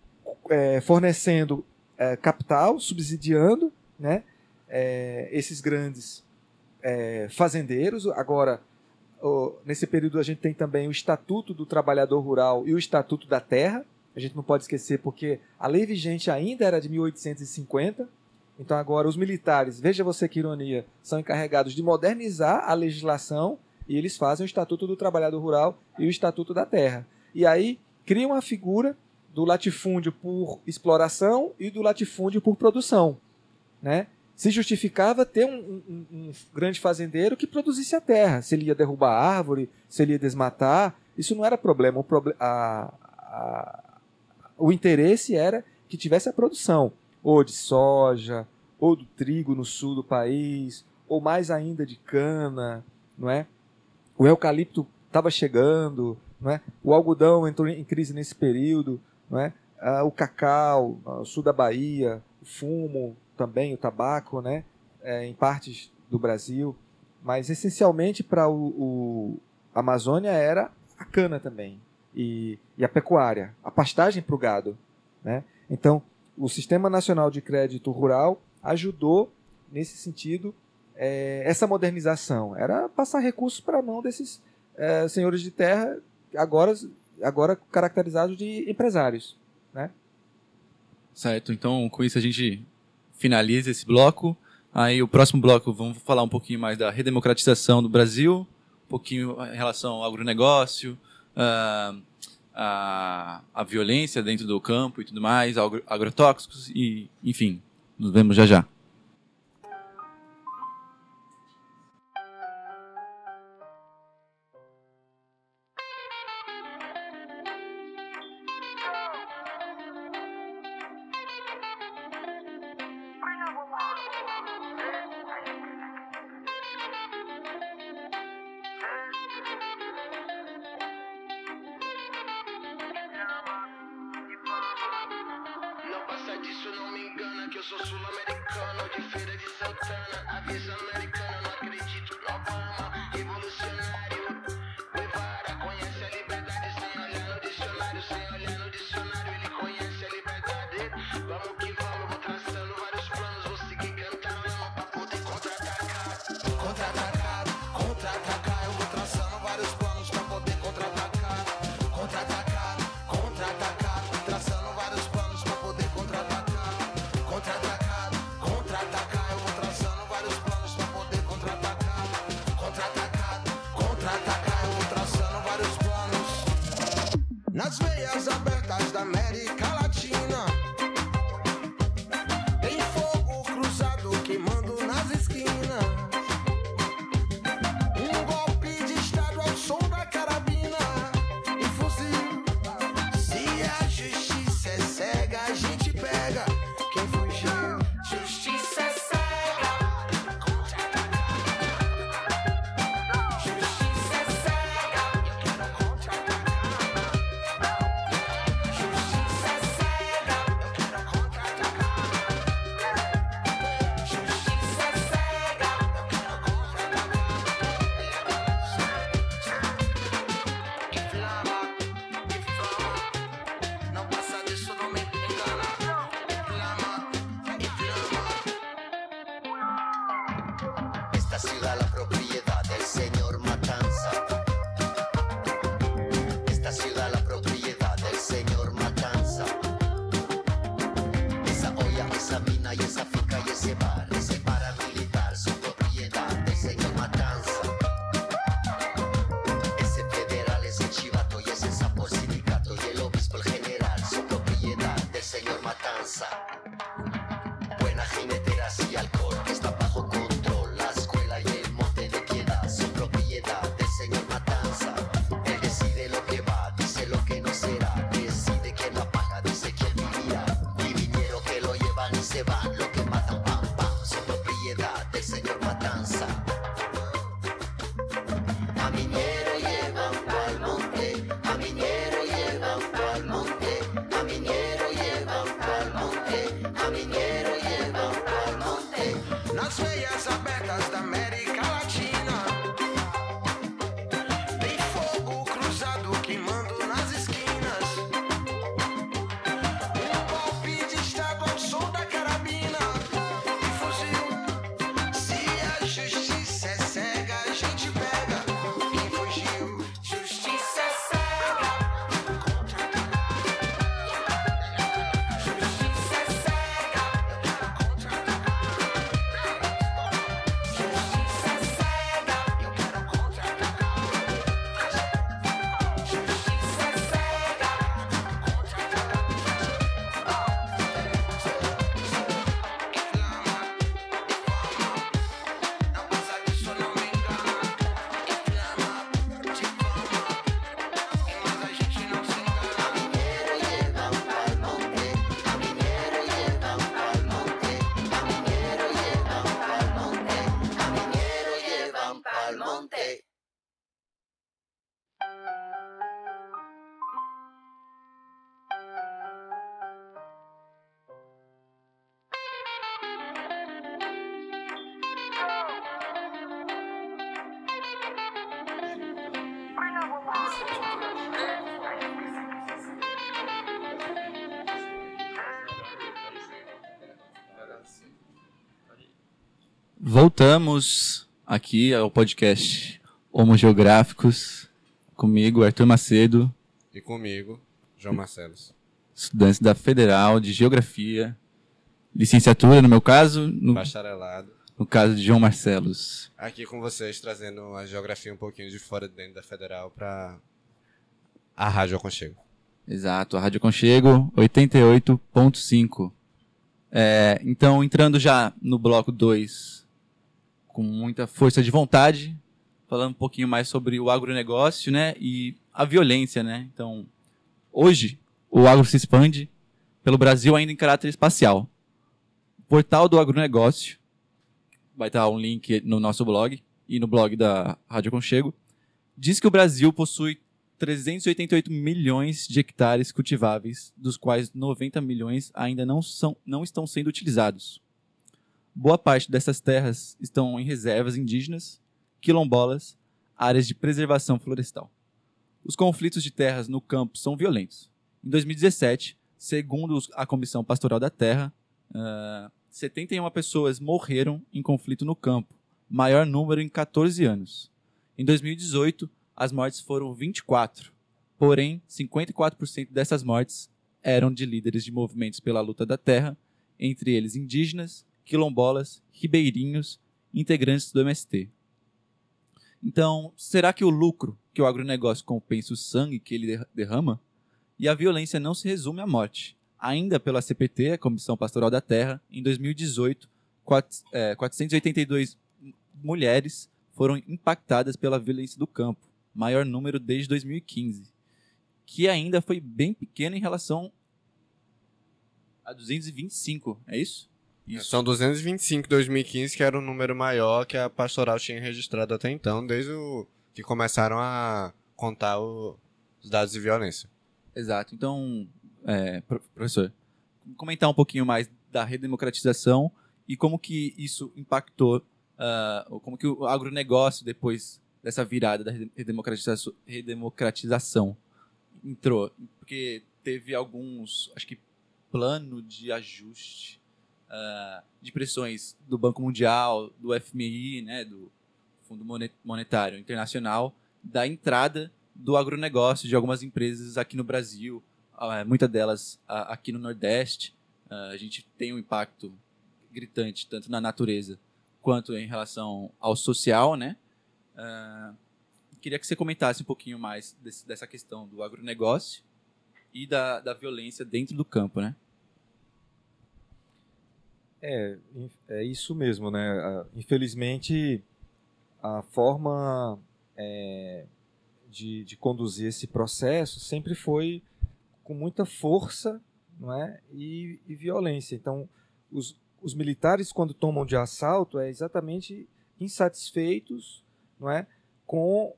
Speaker 3: é, fornecendo é, capital, subsidiando, né? é, esses grandes é, fazendeiros. Agora, oh, nesse período a gente tem também o Estatuto do Trabalhador Rural e o Estatuto da Terra. A gente não pode esquecer porque a lei vigente ainda era de mil oitocentos e cinquenta. Então agora os militares, veja você que ironia, são encarregados de modernizar a legislação e eles fazem o Estatuto do Trabalhador Rural e o Estatuto da Terra. E aí criam a figura do latifúndio por exploração e do latifúndio por produção. Né? Se justificava ter um, um, um grande fazendeiro que produzisse a terra. Se ele ia derrubar a árvore, se ele ia desmatar, isso não era problema. O proble- a, a O interesse era que tivesse a produção, ou de soja, ou do trigo no sul do país, ou mais ainda de cana, não é? O eucalipto estava chegando, não é? O algodão entrou em crise nesse período, não é? Ah, o cacau, o sul da Bahia, o fumo também, o tabaco, né? É, em partes do Brasil, mas essencialmente para o, o a Amazônia era a cana também. e, e a pecuária, a pastagem para o gado, né? Então, o Sistema Nacional de Crédito Rural ajudou, nesse sentido, é, essa modernização. Era passar recursos para a mão desses é, senhores de terra, agora, agora caracterizados de empresários, né?
Speaker 1: Certo, então com isso a gente finaliza esse bloco. Aí o próximo bloco vamos falar um pouquinho mais da redemocratização do Brasil, um pouquinho em relação ao agronegócio, uh, a, a violência dentro do campo e tudo mais, agro, agrotóxicos e, enfim, nos vemos já já.
Speaker 2: Disso não me engana, que eu sou sul-americano, de Feira de Santana, avisa americana, não acredito no Obama, revolucionário, Guevara, conhece a liberdade sem olhar no dicionário, sem olhar no dicionário, ele conhece a liberdade, vamos que vamos, vou traçando vários planos, vou seguir cantando pra poder contra-atacar, contra-atacar, contra-atacar, eu vou traçando vários planos pra poder contra-atacar, contra-atacar, contra-atacar, traçando vários planos pra poder contra-atacar. Contra-atacar, contra-atacar, eu vou traçando vários planos pra poder contra-atacar. Contra-atacar, contra-atacar, eu vou traçando vários planos. Nas veias abertas da América Latina, tem fogo cruzado queimando nas esquinas. Um golpe de estado ao som da carabina e fuzil. Se a justiça é cega, a gente pega quem fugiu. Justiça é cega. Justiça é cega. Eu quero contra-atacar. Justiça é cega. Eu quero contra-atacar. Justiça é cega. Eu quero contra-atacar. Inflama, inflama. Não passa disso, não me engana. Inflama, inflama. Esta ciudad la propiedad del señor Matanza. Esta ciudad la propiedad del señor Matanza. Esa olla, esa mina y esa finca y ese bar, ese paramilitar son propiedad del señor Matanza. Ese federal, ese chivato y ese sapo sindicato y el obispo, el general son propiedad del señor Matanza. Buena jinetera y alcohol está bajo control. La escuela y el monte de piedad son propiedad del señor Matanza. Él decide lo que va, dice lo que no será. Decide quién la paga, dice quién vivirá. Y viñero que lo llevan y se van, lo que matan, pam, pam.
Speaker 1: Voltamos aqui ao podcast Homo Geográficos, comigo, Arthur Macedo,
Speaker 4: E comigo, João Marcelo.
Speaker 1: estudante da Federal de Geografia, licenciatura no meu caso, no,
Speaker 4: Bacharelado.
Speaker 1: no caso de João Marcelos.
Speaker 4: Aqui com vocês, trazendo a geografia um pouquinho de fora de dentro da Federal para a Rádio Aconchego.
Speaker 1: Exato, a Rádio Conchego oitenta e oito ponto cinco. É, então, entrando já no bloco dois, com muita força de vontade, falando um pouquinho mais sobre o agronegócio, né, e a violência, né? Então, hoje, o agro se expande pelo Brasil ainda em caráter espacial. O portal do agronegócio, vai estar um link no nosso blog e no blog da Rádio Conchego, diz que o Brasil possui trezentos e oitenta e oito milhões de hectares cultiváveis, dos quais noventa milhões ainda não, são, não estão sendo utilizados. Boa parte dessas terras estão em reservas indígenas, quilombolas, áreas de preservação florestal. Os conflitos de terras no campo são violentos. Em dois mil e dezessete, segundo a Comissão Pastoral da Terra, uh, setenta e uma pessoas morreram em conflito no campo, maior número em catorze anos. Em dois mil e dezoito, as mortes foram vinte e quatro, porém, cinquenta e quatro por cento dessas mortes eram de líderes de movimentos pela luta da terra, entre eles indígenas, quilombolas, ribeirinhos, integrantes do M S T. Então, será que o lucro que o agronegócio compensa o sangue que ele derrama? E a violência não se resume à morte. Ainda pela C P T, a Comissão Pastoral da Terra, em dois mil e dezoito, quatrocentas e oitenta e duas mulheres foram impactadas pela violência do campo, maior número desde dois mil e quinze, que ainda foi bem pequeno em relação a duzentos e vinte e cinco, é isso? Isso.
Speaker 4: São duzentos e vinte e cinco em dois mil e quinze, que era o número maior que a pastoral tinha registrado até então, desde o que começaram a contar o, os dados de violência.
Speaker 1: Exato. Então, é, professor, comentar um pouquinho mais da redemocratização e como que isso impactou, uh, como que o agronegócio, depois dessa virada da redemocratização, redemocratização entrou. Porque teve alguns, acho que, plano de ajuste uh, de pressões do Banco Mundial, do F M I, né, do Fundo Monetário Internacional, da entrada do agronegócio de algumas empresas aqui no Brasil, uh, muitas delas uh, aqui no Nordeste. Uh, a gente tem um impacto gritante, tanto na natureza quanto em relação ao social, né? Uh, queria que você comentasse um pouquinho mais desse, dessa questão do agronegócio e da, da violência dentro do campo, né?
Speaker 3: É, é isso mesmo, né? Infelizmente, a forma é, de, de conduzir esse processo sempre foi com muita força, não é? e, e violência. Então, os, os militares, quando tomam de assalto, é exatamente insatisfeitos, não é? com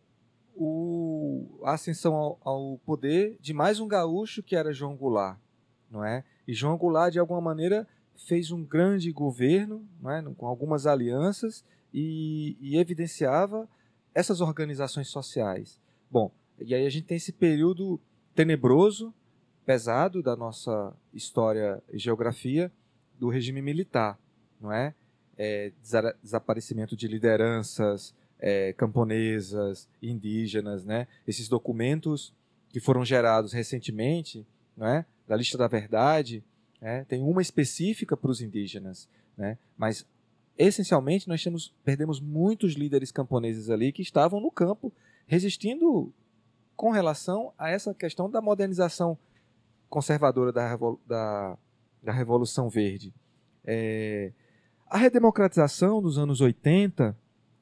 Speaker 3: o, a ascensão ao, ao poder de mais um gaúcho, que era João Goulart. Não é? E João Goulart, de alguma maneira, fez um grande governo, não é? com algumas alianças, e, e evidenciava essas organizações sociais. Bom, e aí a gente tem esse período tenebroso, pesado da nossa história e geografia, do regime militar, não é? É, desaparecimento de lideranças é, camponesas, indígenas, né? Esses documentos que foram gerados recentemente, não é? Da Lista da Verdade, é, tem uma específica para os indígenas, né? Mas essencialmente nós temos, perdemos muitos líderes camponeses ali que estavam no campo resistindo com relação a essa questão da modernização conservadora da, Revol- da, da Revolução Verde. É, a redemocratização dos anos oitenta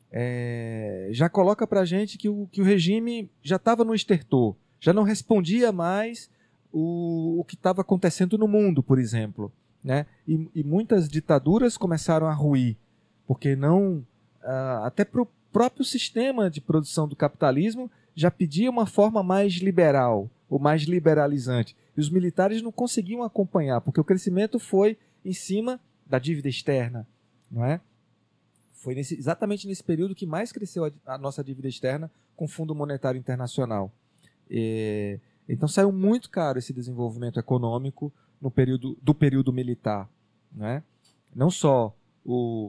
Speaker 3: é, já coloca para a gente que o, que o regime já estava no estertor, já não respondia mais o, o que estava acontecendo no mundo, por exemplo. Né? E, e muitas ditaduras começaram a ruir, porque não, ah, até para o próprio sistema de produção do capitalismo já pedia uma forma mais liberal, ou mais liberalizante. E os militares não conseguiam acompanhar, porque o crescimento foi em cima da dívida externa. Não é? Foi nesse, exatamente nesse período que mais cresceu a, a nossa dívida externa com o Fundo Monetário Internacional. E, então saiu muito caro esse desenvolvimento econômico no período, do período militar. Não é? Não só o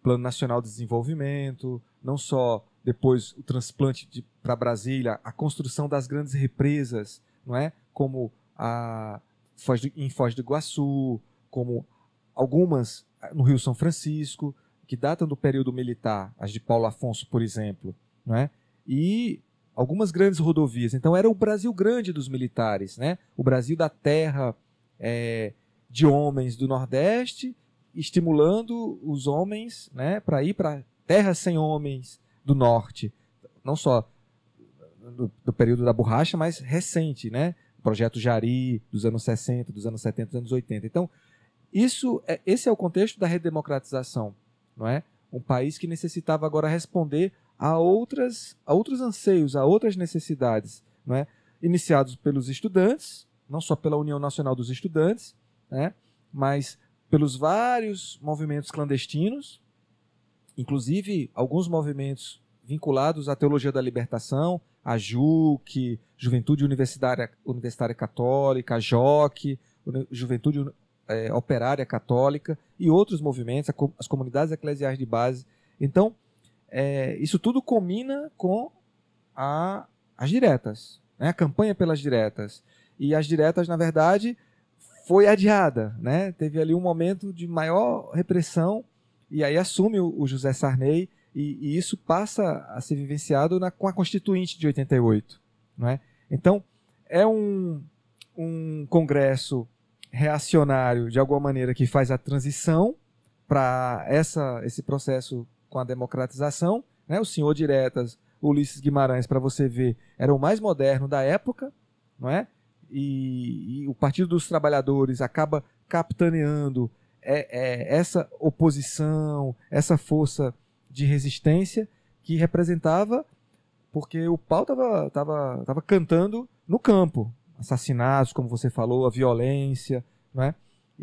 Speaker 3: Plano Nacional de Desenvolvimento, não só depois o transplante para Brasília, a construção das grandes represas, não é? Como a Foz do, em Foz do Iguaçu, como algumas no Rio São Francisco, que datam do período militar, as de Paulo Afonso, por exemplo, não é? E algumas grandes rodovias. Então era o Brasil grande dos militares, né? O Brasil da terra é, de homens do Nordeste, estimulando os homens, né, para ir para terras sem homens do Norte. Não só do, do período da borracha, mas recente, né? O projeto Jari, dos anos sessenta, dos anos setenta, dos anos oitenta. Então, isso é, esse é o contexto da redemocratização, não é? Um país que necessitava agora responder a, outras, a outros anseios, a outras necessidades, não é? Iniciados pelos estudantes, não só pela União Nacional dos Estudantes, né? Mas pelos vários movimentos clandestinos, inclusive alguns movimentos vinculados à teologia da libertação, a J U C, Juventude Universitária, Universitária Católica, a J O C, Juventude é, Operária Católica e outros movimentos, as comunidades eclesiais de base. Então, é, isso tudo combina com a, as diretas, né? A campanha pelas diretas. E as diretas, na verdade, foi adiada, né? Teve ali um momento de maior repressão e aí assume o, o José Sarney e, e isso passa a ser vivenciado na, com a Constituinte de oitenta e oito, não é? Então, é um, um congresso reacionário, de alguma maneira, que faz a transição para essa esse processo com a democratização, né? O senhor diretas, Ulisses Guimarães, para você ver, era o mais moderno da época, não é? E, e o Partido dos Trabalhadores acaba capitaneando é, é, essa oposição, essa força de resistência que representava, porque o pau estava tava, tava cantando no campo, assassinatos, como você falou, a violência, não é?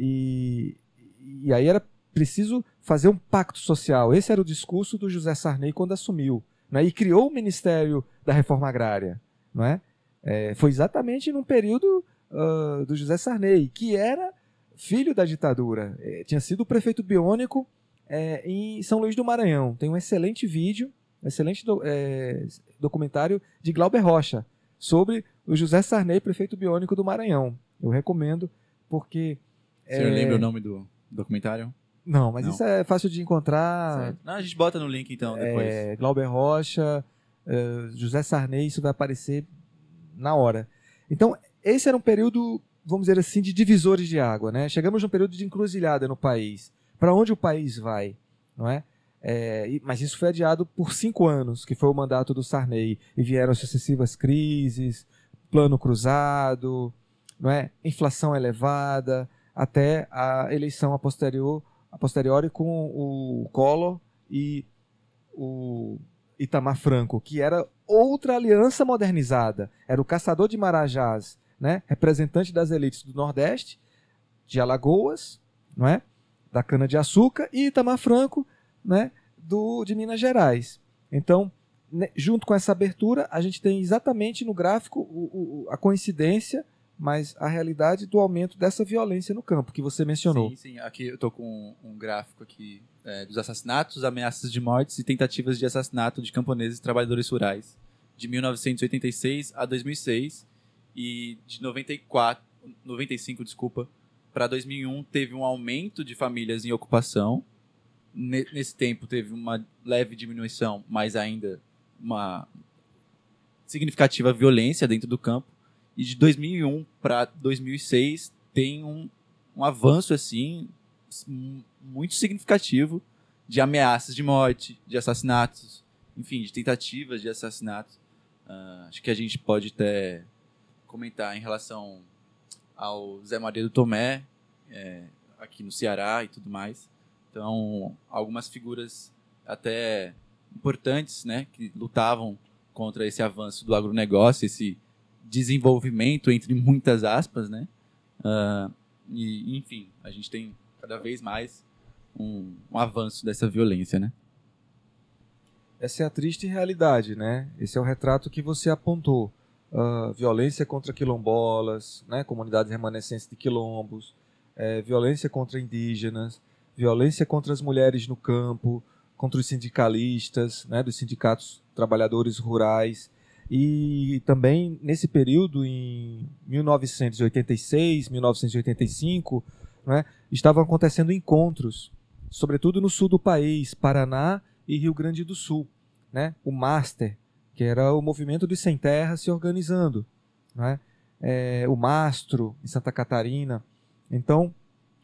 Speaker 3: E, e aí era preciso fazer um pacto social. Esse era o discurso do José Sarney quando assumiu, não é? E criou o Ministério da Reforma Agrária, não é? É, foi exatamente num período uh, do José Sarney, que era filho da ditadura. É, tinha sido prefeito biônico é, em São Luís do Maranhão. Tem um excelente vídeo, um excelente do, é, documentário de Glauber Rocha sobre o José Sarney, prefeito biônico do Maranhão. Eu recomendo porque...
Speaker 1: O senhor é... lembra o nome do documentário?
Speaker 3: Não, mas
Speaker 1: Não.
Speaker 3: Isso é fácil de encontrar.
Speaker 1: Não, a gente bota no link então depois.
Speaker 3: É, Glauber Rocha, é, José Sarney, isso vai aparecer na hora. Então, esse era um período, vamos dizer assim, de divisores de água, né? Chegamos num período de encruzilhada no país. Para onde o país vai, não é? É, mas isso foi adiado por cinco anos, que foi o mandato do Sarney, e vieram sucessivas crises, plano cruzado, não é? Inflação elevada, até a eleição a posterior, a posteriori com o Collor e o Itamar Franco, que era outra aliança modernizada. Era o caçador de Marajás, né? Representante das elites do Nordeste, de Alagoas, não é? Da cana-de-açúcar, e Itamar Franco, né? Do, de Minas Gerais. Então, né, junto com essa abertura, a gente tem exatamente no gráfico o, o, a coincidência, mas a realidade do aumento dessa violência no campo, que você mencionou.
Speaker 1: Sim, sim. Aqui eu estou com um gráfico aqui é, dos assassinatos, ameaças de mortes e tentativas de assassinato de camponeses e trabalhadores rurais, de mil novecentos e oitenta e seis a dois mil e seis, e de noventa e quatro, noventa e cinco, desculpa, para dois mil e um teve um aumento de famílias em ocupação. Nesse tempo teve uma leve diminuição, mas ainda uma significativa violência dentro do campo. E de dois mil e um para dois mil e seis tem um, um avanço assim muito significativo de ameaças de morte, de assassinatos, enfim, de tentativas de assassinatos. Uh, acho que a gente pode até comentar em relação ao Zé Maria do Tomé, é, aqui no Ceará e tudo mais. Então, algumas figuras até importantes, né, que lutavam contra esse avanço do agronegócio, esse desenvolvimento, entre muitas aspas, né? Uh, e, enfim, a gente tem cada vez mais um, um avanço dessa violência, né?
Speaker 3: Essa é a triste realidade, né? Esse é o retrato que você apontou. Uh, violência contra quilombolas, né? Comunidades remanescentes de quilombos, é, violência contra indígenas, violência contra as mulheres no campo, contra os sindicalistas, né, dos sindicatos trabalhadores rurais. E também, nesse período, em mil novecentos e oitenta e seis, mil novecentos e oitenta e cinco, né, estavam acontecendo encontros, sobretudo no sul do país, Paraná e Rio Grande do Sul. Né, o MASTER, que era o movimento dos sem terra se organizando. Né, é, o MASTRO, em Santa Catarina. Então,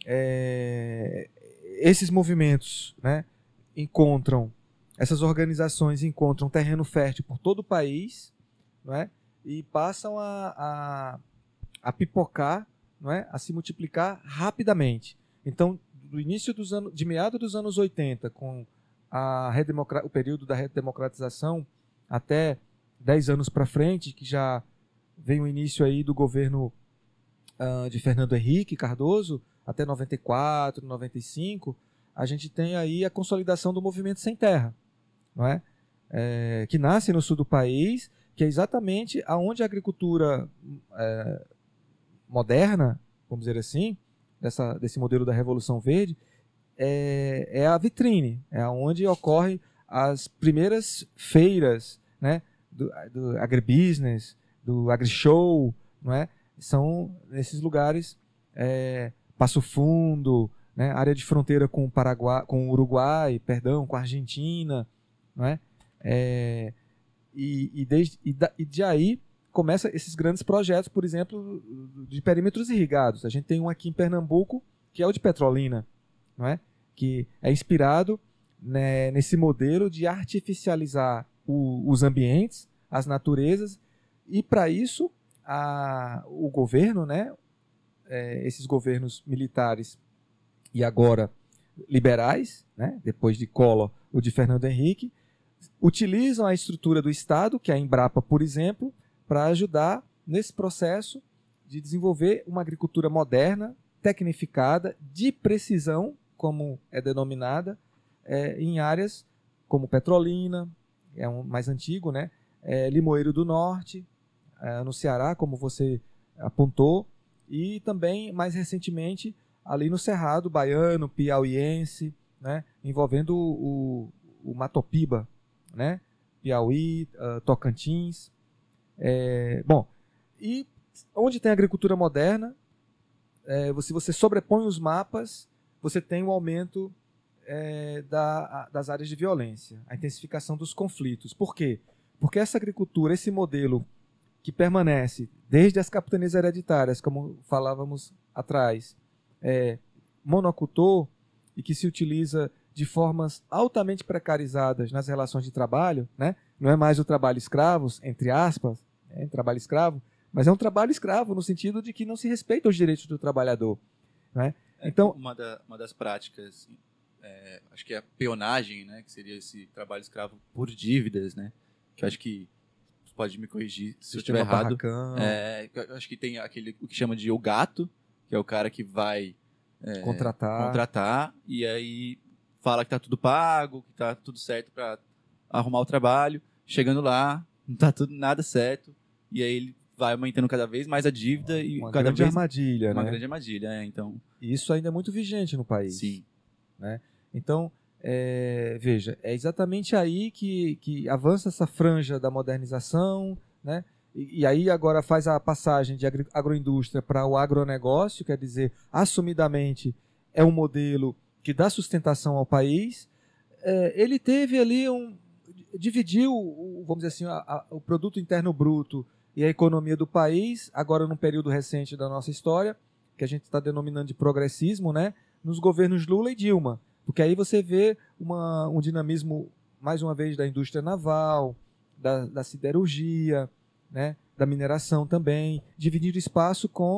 Speaker 3: é, esses movimentos, né, encontram, essas organizações encontram terreno fértil por todo o país, não é? E passam a, a, a pipocar, não é? A se multiplicar rapidamente. Então, do início dos anos, de meados dos anos oitenta, com a redemocra- o período da redemocratização, até dez anos para frente, que já vem o início aí do governo uh, de Fernando Henrique Cardoso, até noventa e quatro, noventa e cinco, a gente tem aí a consolidação do movimento sem terra, não é? É, que nasce no sul do país, que é exatamente aonde a agricultura é, moderna, vamos dizer assim, dessa, desse modelo da Revolução Verde, é, é a vitrine, é onde ocorrem as primeiras feiras, né, do, do agribusiness, do agrishow, não é? São nesses lugares, é, Passo Fundo, né, área de fronteira com o Paraguai, com o Uruguai, perdão, com a Argentina, não é? É, e, e, desde, e, da, e de aí começam esses grandes projetos, por exemplo, de perímetros irrigados. A gente tem um aqui em Pernambuco, que é o de Petrolina, não é? Que é inspirado, né, nesse modelo de artificializar o, os ambientes, as naturezas, e para isso a, o governo, né, é, esses governos militares e agora liberais, né, depois de Collor, o de Fernando Henrique, utilizam a estrutura do Estado, que é a Embrapa, por exemplo, para ajudar nesse processo de desenvolver uma agricultura moderna, tecnificada, de precisão, como é denominada, é, em áreas como Petrolina, é um mais antigo, né? É, Limoeiro do Norte, é, no Ceará, como você apontou, e também, mais recentemente, ali no Cerrado Baiano, Piauiense, né? Envolvendo o, o, o Matopiba, né? Piauí, uh, Tocantins. É, bom, e onde tem agricultura moderna, é, se você sobrepõe os mapas, você tem um aumento é, da, das áreas de violência, a intensificação dos conflitos. Por quê? Porque essa agricultura, esse modelo que permanece desde as capitanias hereditárias, como falávamos atrás, é, monocultor, e que se utiliza de formas altamente precarizadas nas relações de trabalho, né? Não é mais o trabalho escravo, entre aspas, é, trabalho escravo, mas é um trabalho escravo no sentido de que não se respeita os direitos do trabalhador. Né? Então,
Speaker 1: uma, da, uma das práticas, é, acho que é a peonagem, né? Que seria esse trabalho escravo por dívidas, né? Que eu acho que você pode me corrigir se eu estiver errado. É, eu acho que tem aquele o que chama de o gato, que é o cara que vai é,
Speaker 3: contratar.
Speaker 1: contratar e aí fala que tá tudo pago, que tá tudo certo para arrumar o trabalho. Chegando lá, não tá tudo nada certo. E aí ele vai aumentando cada vez mais a dívida e
Speaker 3: uma
Speaker 1: cada
Speaker 3: grande
Speaker 1: vez
Speaker 3: armadilha,
Speaker 1: uma
Speaker 3: né?
Speaker 1: grande armadilha, é, então.
Speaker 3: E isso ainda é muito vigente no país.
Speaker 1: Sim.
Speaker 3: Né? Então, é, veja, é exatamente aí que, que avança essa franja da modernização, né? E, e aí agora faz a passagem de agri- agroindústria para o agronegócio, quer dizer, assumidamente é um modelo que dá sustentação ao país. É, ele teve ali um... dividiu, o, vamos dizer assim, a, a, o produto interno bruto e a economia do país, agora num período recente da nossa história, que a gente está denominando de progressismo, né? Nos governos Lula e Dilma. Porque aí você vê uma, um dinamismo, mais uma vez, da indústria naval, da, da siderurgia, né? Da mineração também, dividindo espaço com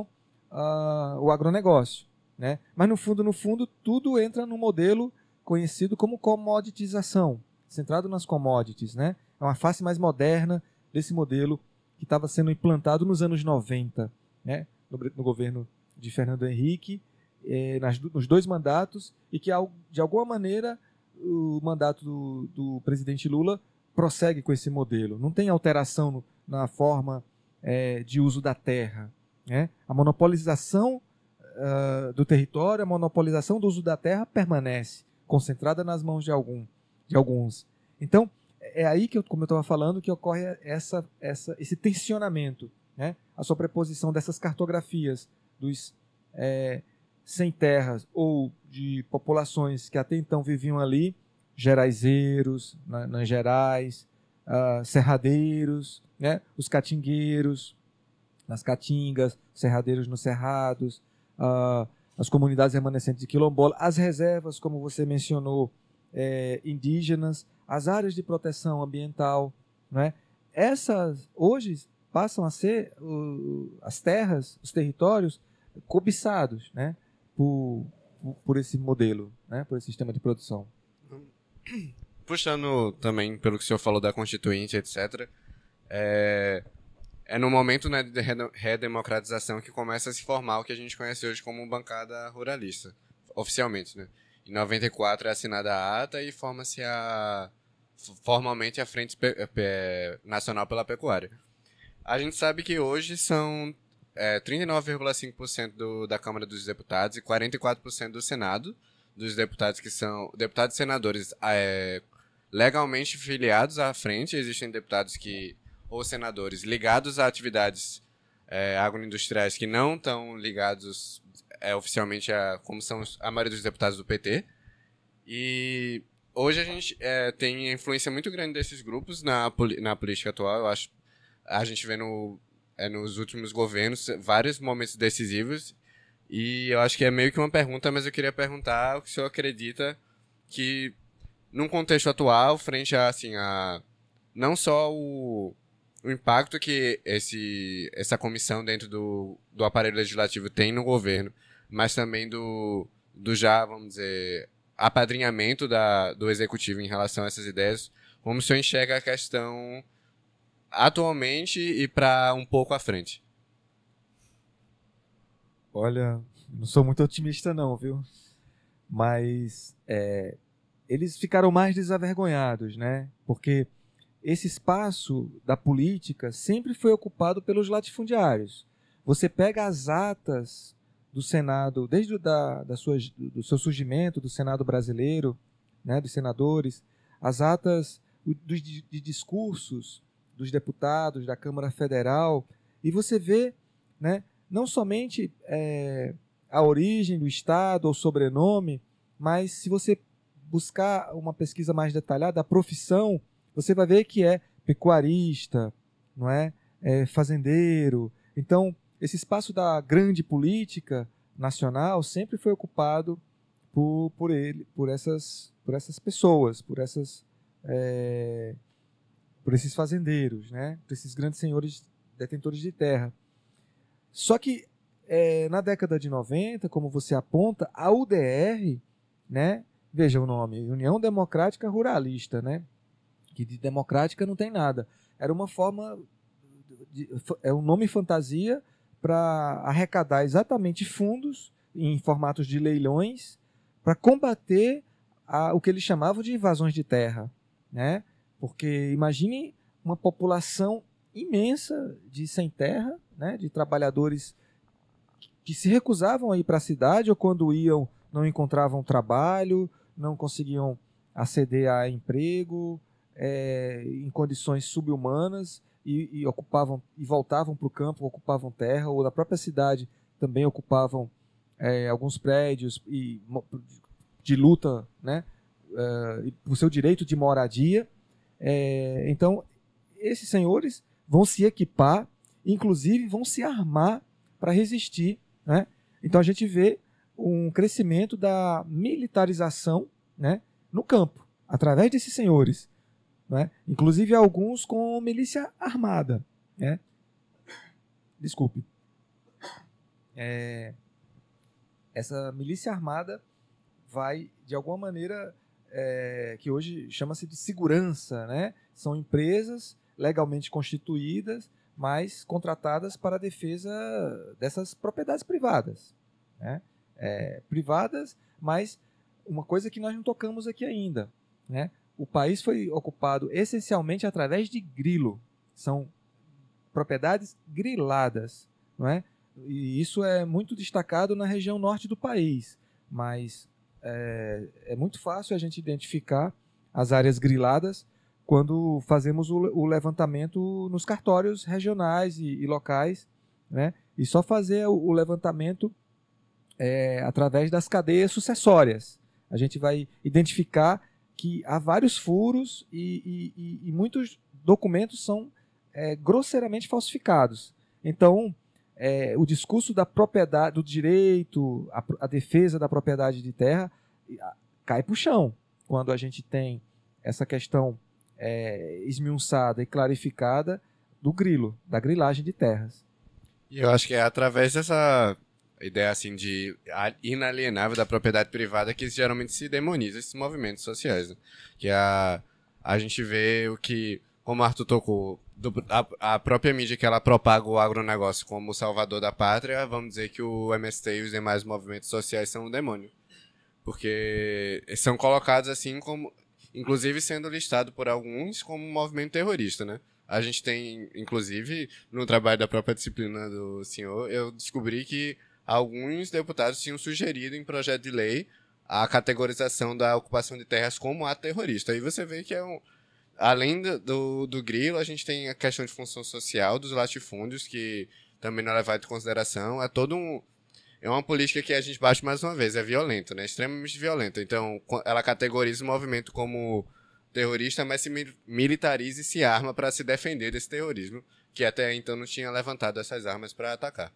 Speaker 3: uh, o agronegócio. Né? Mas, no fundo, no fundo, tudo entra num modelo conhecido como commoditização, centrado nas commodities. Né? É uma face mais moderna desse modelo que estava sendo implantado nos anos noventa, né? no, no governo de Fernando Henrique, eh, nas, nos dois mandatos, e que, de alguma maneira, o mandato do, do presidente Lula prossegue com esse modelo. Não tem alteração no, na forma eh, de uso da terra. Né? A monopolização uh, do território, a monopolização do uso da terra permanece, concentrada nas mãos de algum. de alguns. Então, é aí que, eu, como eu estava falando, que ocorre essa, essa, esse tensionamento, né? A sobreposição dessas cartografias dos é, sem terras ou de populações que até então viviam ali, geraizeiros, na, nas Gerais, uh, serradeiros, né? Os catingueiros, nas caatingas, serradeiros nos cerrados, uh, as comunidades remanescentes de quilombola, as reservas, como você mencionou, é, indígenas, as áreas de proteção ambiental, né? Essas hoje passam a ser uh, as terras, os territórios cobiçados, né? por, por, por esse modelo, né? Por esse sistema de produção.
Speaker 4: Puxando também pelo que o senhor falou da Constituinte, etcétera, é, é no momento, né, de redemocratização que começa a se formar o que a gente conhece hoje como bancada ruralista, oficialmente, né? Em noventa e quatro é assinada a ata e forma-se a, formalmente a Frente Pe- Pe- Nacional pela Pecuária. A gente sabe que hoje são é, trinta e nove vírgula cinco por cento do, da Câmara dos Deputados e quarenta e quatro por cento do Senado, dos deputados que são deputados e senadores é, legalmente filiados à frente. Existem deputados que, ou senadores ligados a atividades é, agroindustriais que não estão ligados é, oficialmente a como são a maioria dos deputados do P T. E hoje a gente é, tem influência muito grande desses grupos na, na política atual. Eu acho a gente vê no, é, nos últimos governos vários momentos decisivos. E eu acho que é meio que uma pergunta, mas eu queria perguntar o que o senhor acredita que, num contexto atual, frente a, assim, a não só o, o impacto que esse, essa comissão dentro do, do aparelho legislativo tem no governo, mas também do, do já, vamos dizer, apadrinhamento da, do executivo em relação a essas ideias, como o senhor enxerga a questão atualmente e para um pouco à frente?
Speaker 3: Olha, não sou muito otimista não, viu? Mas é, eles ficaram mais desavergonhados, né? Porque esse espaço da política sempre foi ocupado pelos latifundiários. Você pega as atas do Senado, desde o da, da sua, do seu surgimento, do Senado brasileiro, né, dos senadores, as atas dos, de, de discursos dos deputados da Câmara Federal, e você vê, né, não somente é, a origem do estado ou sobrenome, mas se você buscar uma pesquisa mais detalhada, a profissão, você vai ver que é pecuarista, não é? É fazendeiro. Então, esse espaço da grande política nacional sempre foi ocupado por, por ele, por essas, por essas pessoas, por essas, é, por esses fazendeiros, né? Por esses grandes senhores detentores de terra. Só que é, na década de noventa, como você aponta, a U D R, né? Veja o nome, União Democrática Ruralista, né? Que de democrática não tem nada. Era uma forma, de, é um nome fantasia para arrecadar exatamente fundos em formatos de leilões para combater a, o que eles chamavam de invasões de terra, né? Porque imagine uma população imensa de sem terra, né? De trabalhadores que se recusavam a ir para a cidade ou quando iam não encontravam trabalho, não conseguiam aceder a emprego, É, em condições subhumanas e, e ocupavam e voltavam para o campo, ocupavam terra, ou na própria cidade também ocupavam é, alguns prédios e, de luta, né, é, por seu direito de moradia. É, então, esses senhores vão se equipar, inclusive vão se armar para resistir, né? Então a gente vê um crescimento da militarização, né, no campo, através desses senhores. Né? Inclusive alguns com milícia armada, né? Desculpe. É, essa milícia armada vai, de alguma maneira, é, que hoje chama-se de segurança, né? São empresas legalmente constituídas, mas contratadas para a defesa dessas propriedades privadas, né? É, privadas, mas uma coisa que nós não tocamos aqui ainda, né? O país foi ocupado essencialmente através de grilo. São propriedades griladas, não é? E isso é muito destacado na região norte do país. Mas é, é muito fácil a gente identificar as áreas griladas quando fazemos o, o levantamento nos cartórios regionais e, e locais, né? E só fazer o, o levantamento é, através das cadeias sucessórias. A gente vai identificar que há vários furos e, e, e muitos documentos são é, grosseiramente falsificados. Então, é, o discurso da propriedade, do direito, a, a defesa da propriedade de terra a, cai para o chão quando a gente tem essa questão é, esmiuçada e clarificada do grilo, da grilagem de terras.
Speaker 4: E eu acho que é através dessa ideia assim de inalienável da propriedade privada que geralmente se demoniza esses movimentos sociais, né? Que a, a gente vê o que, como o Arthur tocou, do, a, a própria mídia que ela propaga o agronegócio como o salvador da pátria, vamos dizer que o M S T e os demais movimentos sociais são um demônio. Porque são colocados assim como, inclusive sendo listado por alguns como um movimento terrorista, né? A gente tem, inclusive, no trabalho da própria disciplina do senhor, eu descobri que alguns deputados tinham sugerido em projeto de lei a categorização da ocupação de terras como ato terrorista. Aí você vê que é um... Além do, do, do grilo, a gente tem a questão de função social dos latifúndios, que também não é levado em consideração. É todo um... É uma política que a gente bate mais uma vez, é violenta, né? Extremamente violenta. Então, ela categoriza o movimento como terrorista, mas se militariza e se arma para se defender desse terrorismo, que até então não tinha levantado essas armas para atacar.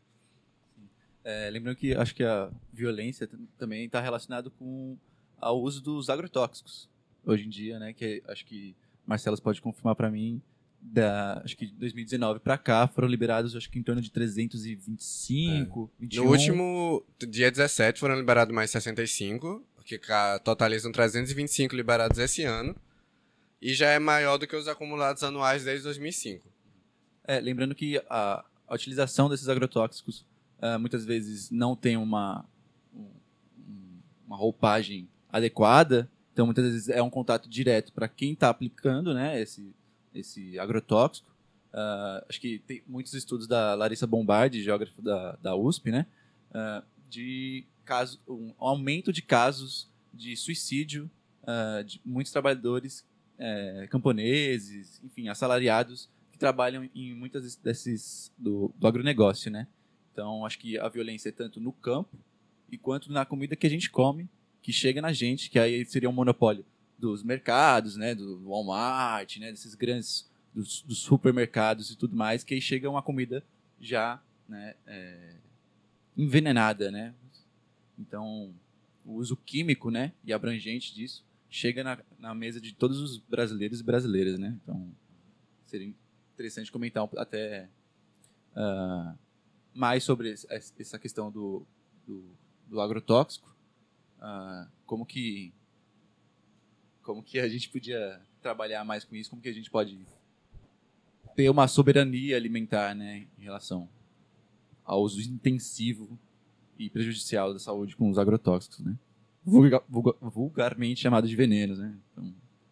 Speaker 1: É, lembrando que acho que a violência t- também está relacionado com o uso dos agrotóxicos hoje em dia, né? Que acho que Marcelo pode confirmar para mim, da, acho que de dois mil e dezenove para cá foram liberados acho que em torno de trezentos e vinte e cinco,
Speaker 4: É.
Speaker 1: vinte e um.
Speaker 4: No último dia dezessete foram liberados mais sessenta e cinco, que totalizam trezentos e vinte e cinco liberados esse ano, e já é maior do que os acumulados anuais desde dois mil e cinco.
Speaker 1: É, lembrando que a, a utilização desses agrotóxicos uh, muitas vezes não tem uma, um, uma roupagem adequada, então muitas vezes é um contato direto para quem está aplicando, né, esse, esse agrotóxico. Uh, acho que tem muitos estudos da Larissa Bombardi, geógrafa da, da U S P, né, uh, de caso, um aumento de casos de suicídio uh, de muitos trabalhadores é, camponeses, enfim, assalariados, que trabalham em muitas desses do, do agronegócio, né? Então, acho que a violência é tanto no campo e quanto na comida que a gente come, que chega na gente, que aí seria um monopólio dos mercados, né? Do Walmart, né? Desses grandes, dos, dos supermercados e tudo mais, que aí chega uma comida já, né? É, envenenada, né? Então, o uso químico, né? E abrangente disso chega na, na mesa de todos os brasileiros e brasileiras, né? Então, seria interessante comentar um, até uh, mais sobre essa questão do, do, do agrotóxico, uh, como que como que a gente podia trabalhar mais com isso, como que a gente pode ter uma soberania alimentar, né, em relação ao uso intensivo e prejudicial da saúde com os agrotóxicos, né? Vulga, vulga, vulgarmente chamado de venenos, né? Então...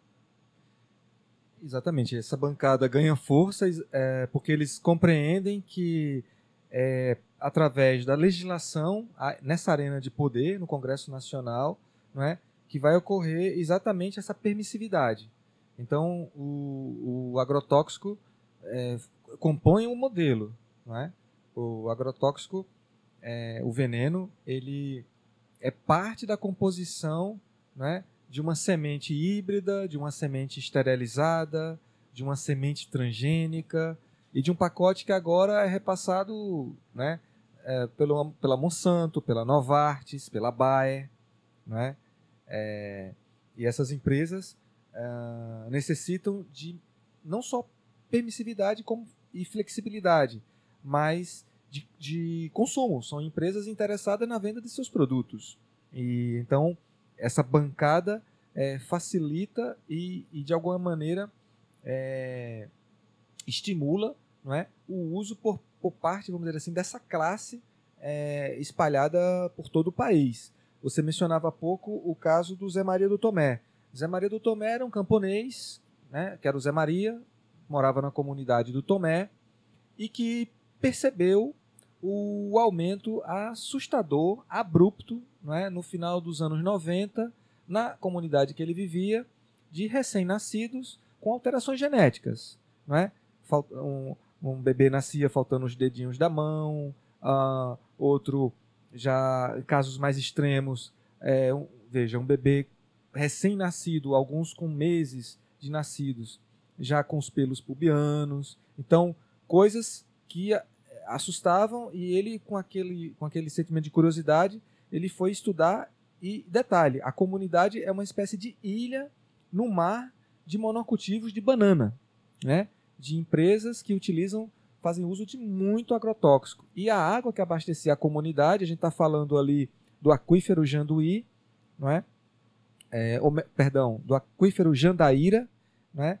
Speaker 3: Exatamente, essa bancada ganha força é, porque eles compreendem que é, através da legislação a, nessa arena de poder no Congresso Nacional, não é, que vai ocorrer exatamente essa permissividade. Então o, o agrotóxico é, compõe um modelo, não é? O agrotóxico, é, o veneno, ele é parte da composição, né, de uma semente híbrida, de uma semente esterilizada, de uma semente transgênica e de um pacote que agora é repassado, né, é, pelo, pela Monsanto, pela Novartis, pela Bayer, né, é, e essas empresas é, necessitam de não só permissividade como, e flexibilidade, mas De, de consumo, são empresas interessadas na venda de seus produtos. E então essa bancada é, facilita e, e de alguma maneira é, estimula, não é, o uso por, por parte, vamos dizer assim, dessa classe é, espalhada por todo o país. Você mencionava há pouco o caso do Zé Maria do Tomé. Zé Maria do Tomé era um camponês, né, que era o Zé Maria, morava na comunidade do Tomé e que percebeu o aumento assustador, abrupto, não é, no final dos anos noventa, na comunidade que ele vivia, de recém-nascidos com alterações genéticas, não é? Falta- Um, um bebê nascia faltando os dedinhos da mão, ah, outro, já em casos mais extremos, é, um- veja, um bebê recém-nascido, alguns com meses de nascidos, já com os pelos pubianos. Então, coisas que a- assustavam, e ele, com aquele, com aquele sentimento de curiosidade, ele foi estudar. E detalhe, a comunidade é uma espécie de ilha no mar de monocultivos de banana, né? De empresas que utilizam, fazem uso de muito agrotóxico. E a água que abastecia a comunidade, a gente está falando ali do aquífero Janduí, não é? É, ou me- perdão, do aquífero Jandaíra, né?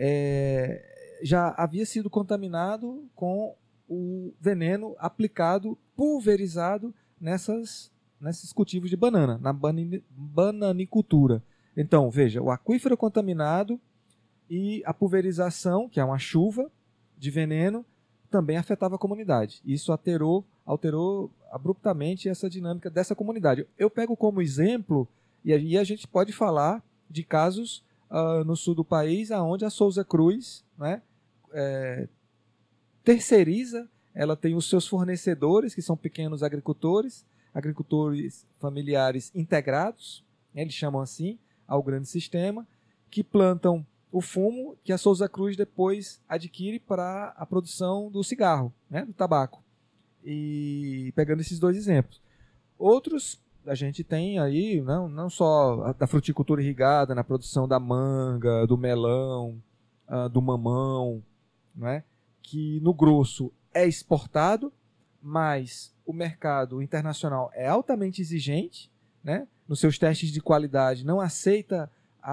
Speaker 3: É, já havia sido contaminado com o veneno aplicado, pulverizado nessas, nesses cultivos de banana, na banani- bananicultura. Então, veja, o aquífero contaminado e a pulverização, que é uma chuva de veneno, também afetava a comunidade. Isso alterou, alterou abruptamente essa dinâmica dessa comunidade. Eu pego como exemplo, e aí a gente pode falar de casos ah, no sul do país, onde a Souza Cruz, né, é, terceiriza, ela tem os seus fornecedores, que são pequenos agricultores, agricultores familiares integrados, né, eles chamam assim, ao grande sistema, que plantam o fumo que a Souza Cruz depois adquire para a produção do cigarro, né, do tabaco. E pegando esses dois exemplos. Outros, a gente tem aí, não, não só a da fruticultura irrigada, na produção da manga, do melão, ah, do mamão, não é? Que no grosso é exportado, mas o mercado internacional é altamente exigente, né? Nos seus testes de qualidade, não aceita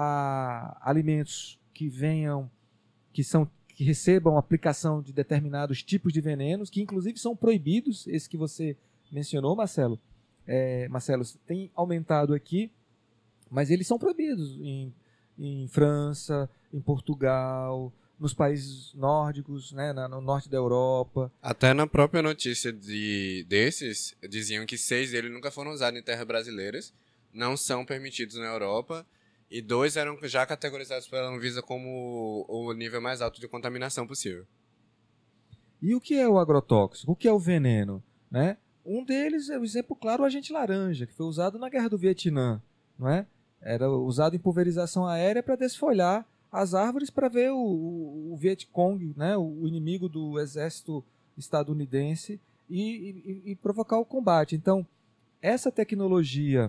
Speaker 3: a, alimentos que venham, que são que recebam aplicação de determinados tipos de venenos, que inclusive são proibidos, esse que você mencionou, Marcelo. É, Marcelo, tem aumentado aqui, mas eles são proibidos em, em França, em Portugal, nos países nórdicos, né, na- no norte da Europa.
Speaker 4: Até na própria notícia de, desses, diziam que seis deles nunca foram usados em terras brasileiras, não são permitidos na Europa, e dois eram já categorizados pela Anvisa como o, o nível mais alto de contaminação possível.
Speaker 3: E o que é o agrotóxico? O que é o veneno? Né? Um deles é o exemplo claro, o agente laranja, que foi usado na Guerra do Vietnã. Não é? Era usado em pulverização aérea para desfolhar as árvores para ver o, o, o Vietcong, né? o inimigo do exército estadunidense, e, e, e provocar o combate. Então, essa tecnologia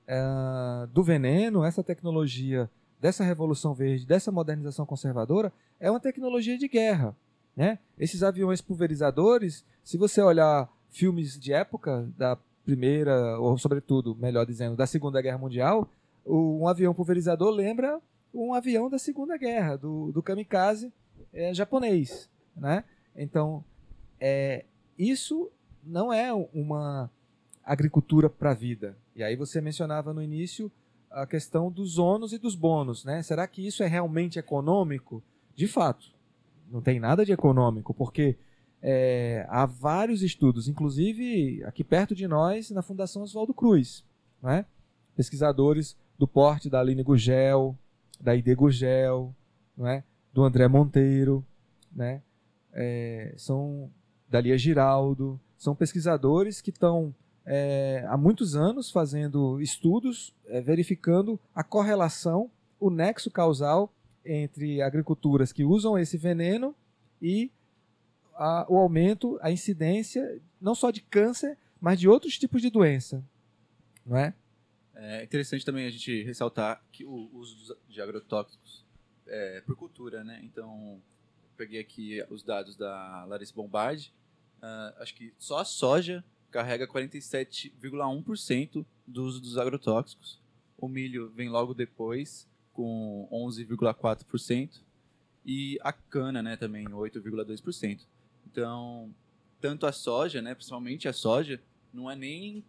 Speaker 3: eh, do veneno, essa tecnologia dessa revolução verde, dessa modernização conservadora, é uma tecnologia de guerra. Né? Esses aviões pulverizadores, se você olhar filmes de época da primeira, ou sobretudo, melhor dizendo, da Segunda Guerra Mundial, o- um avião pulverizador lembra um avião da Segunda Guerra, do, do kamikaze eh, japonês. Né? Então, é, isso não é uma agricultura para a vida. E aí você mencionava no início a questão dos ônus e dos bônus. Né? Será que isso é realmente econômico? De fato, não tem nada de econômico, porque é, há vários estudos, inclusive aqui perto de nós, na Fundação Oswaldo Cruz, né? Pesquisadores do porte da Aline Gugel, da Ide Gugel, né? Do André Monteiro, né? É, são da Lia Giraldo, são pesquisadores que estão é, há muitos anos fazendo estudos, é, verificando a correlação, o nexo causal entre agriculturas que usam esse veneno e a, o aumento, a incidência, não só de câncer, mas de outros tipos de doença. Não é?
Speaker 1: É interessante também a gente ressaltar que o uso de agrotóxicos é por cultura, né? Então, peguei aqui os dados da Larissa Bombardi. Uh, acho que só a soja carrega quarenta e sete vírgula um por cento do uso dos agrotóxicos. O milho vem logo depois, com onze vírgula quatro por cento. E a cana, né, também oito vírgula dois por cento. Então, tanto a soja, né, principalmente a soja, não é nem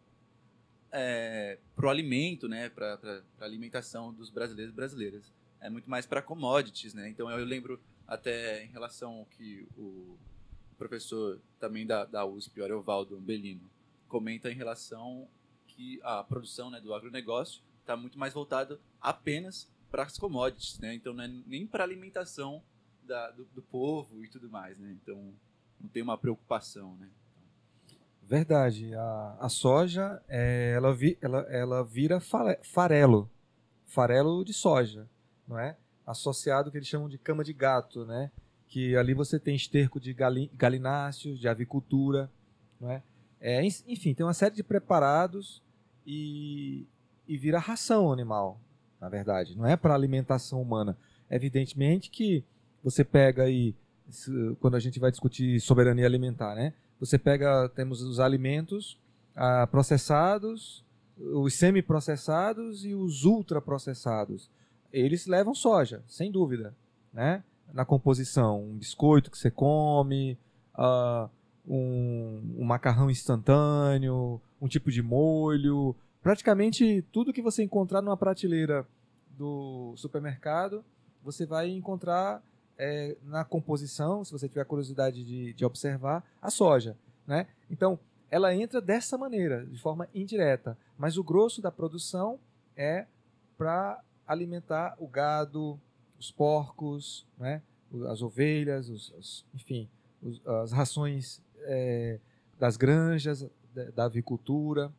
Speaker 1: é, para o alimento, né, para a alimentação dos brasileiros e brasileiras. É muito mais para commodities, né? Então, eu lembro até em relação ao que o professor também da, da U S P, o Ariovaldo Bellino, comenta em relação que a produção, né, do agronegócio está muito mais voltada apenas para as commodities, né? Então não é nem para alimentação da, do, do povo e tudo mais, né? Então não tem uma preocupação, né?
Speaker 3: Verdade. A, a soja, é, ela, vi, ela, ela vira fare- farelo. Farelo de soja, não é? Associado ao que eles chamam de cama de gato, né? Que ali você tem esterco de gali, galináceos, de avicultura, não é? É, enfim, tem uma série de preparados e, e vira ração animal, na verdade. Não é para alimentação humana. Evidentemente que você pega aí, quando a gente vai discutir soberania alimentar, né? Você pega, temos os alimentos ah, processados, os semi-processados e os ultraprocessados. Eles levam soja, sem dúvida, né? Na composição. Um biscoito que você come, uh, um, um macarrão instantâneo, um tipo de molho. Praticamente tudo que você encontrar numa prateleira do supermercado, você vai encontrar é, na composição, se você tiver curiosidade de, de observar, a soja, né? Então, ela entra dessa maneira, de forma indireta. Mas o grosso da produção é para alimentar o gado, os porcos, né? As ovelhas, os, os, enfim, os, as rações é, das granjas, da, da avicultura.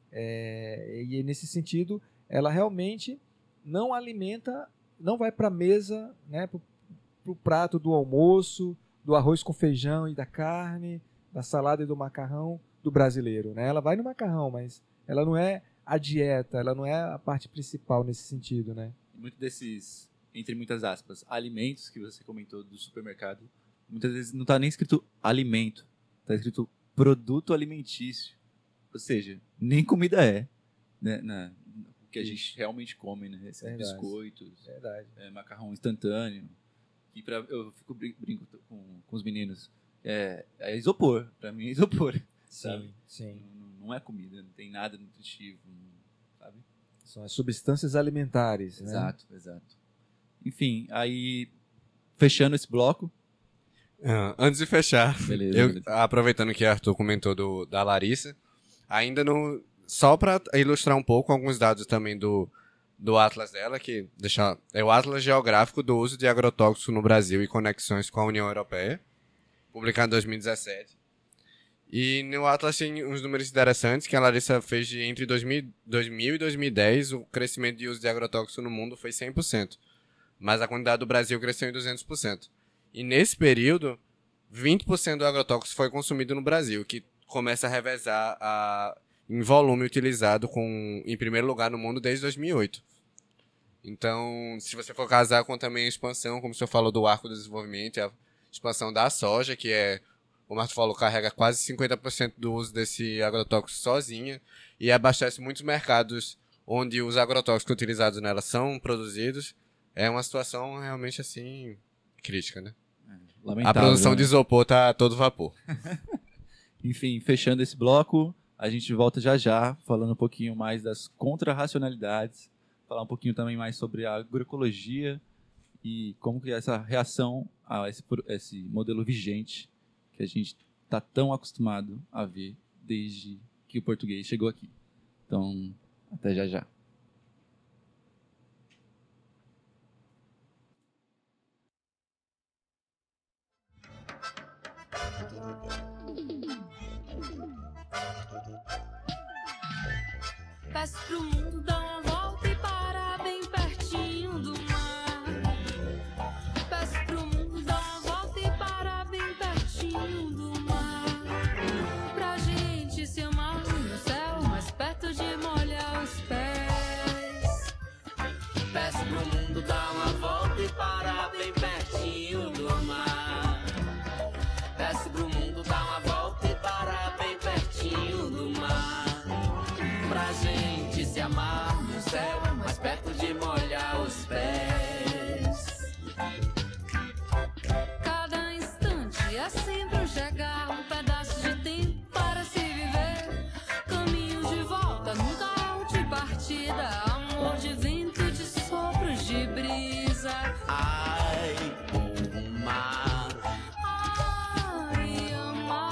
Speaker 3: É, e nesse sentido, ela realmente não alimenta, não vai para a mesa, né? Para o prato do almoço, do arroz com feijão e da carne, da salada e do macarrão do brasileiro, né? Ela vai no macarrão, mas ela não é a dieta, ela não é a parte principal nesse sentido, né?
Speaker 1: Muito desses, entre muitas aspas, alimentos que você comentou do supermercado, muitas vezes não está nem escrito alimento, está escrito produto alimentício. Ou seja, nem comida é, né? Na, o que a gente realmente come, né? Esses
Speaker 3: Verdade.
Speaker 1: biscoitos,
Speaker 3: Verdade.
Speaker 1: é, macarrão instantâneo. E pra, eu fico brin- brinco com, com os meninos. É, é isopor, para mim é isopor. Sabe?
Speaker 3: Sim, sim.
Speaker 1: Não, não é comida, não tem nada nutritivo, sabe?
Speaker 3: São as substâncias alimentares, né?
Speaker 1: Exato, exato. Enfim, aí fechando esse bloco.
Speaker 4: Ah, antes de fechar,
Speaker 1: Beleza,
Speaker 4: eu,
Speaker 1: beleza.
Speaker 4: aproveitando que Arthur comentou do, da Larissa, ainda não. Só para ilustrar um pouco alguns dados também do, do Atlas dela, que deixa, é o Atlas Geográfico do Uso de Agrotóxicos no Brasil e Conexões com a União Europeia, publicado em dois mil e dezessete. E no Atlas tem uns números interessantes que a Larissa fez de entre dois mil, dois mil e dois mil e dez, o crescimento de uso de agrotóxicos no mundo foi cem por cento. Mas a quantidade do Brasil cresceu em duzentos por cento. E nesse período, vinte por cento do agrotóxico foi consumido no Brasil, que começa a revezar a, em volume utilizado com, em primeiro lugar no mundo desde dois mil e oito. Então, se você for casar com também a expansão, como o senhor falou do arco do desenvolvimento, a expansão da soja, que é, como o Arthur falou, carrega quase cinquenta por cento do uso desse agrotóxico sozinha e abastece muitos mercados onde os agrotóxicos utilizados nela são produzidos, é uma situação realmente assim crítica, né?
Speaker 1: Lamentável,
Speaker 4: A produção
Speaker 1: né?
Speaker 4: de isopor tá a todo vapor.
Speaker 1: Enfim, fechando esse bloco, a gente volta já já, falando um pouquinho mais das contrarracionalidades, falar um pouquinho também mais sobre a agroecologia e como que essa reação a esse, esse modelo vigente que a gente está tão acostumado a ver desde que o português chegou aqui. Então, até já já.
Speaker 5: Peço pro mundo dar uma volta e parar bem pertinho do mar. Peço pro mundo dar uma volta e parar bem pertinho do mar. Pra gente se amar no céu, mais perto de molhar os pés. Peço pro mundo dar uma volta e parar bem pertinho do mar. Peço pro mundo dar uma volta e parar bem pertinho do mar. Pra gente se amar no céu, mais perto de molhar os pés. Cada instante é sempre um chegar, um pedaço de tempo para se viver. Caminhos de volta, nunca é o de partida. Amor de vento, de sopros de brisa. Ai, o mar. Ai,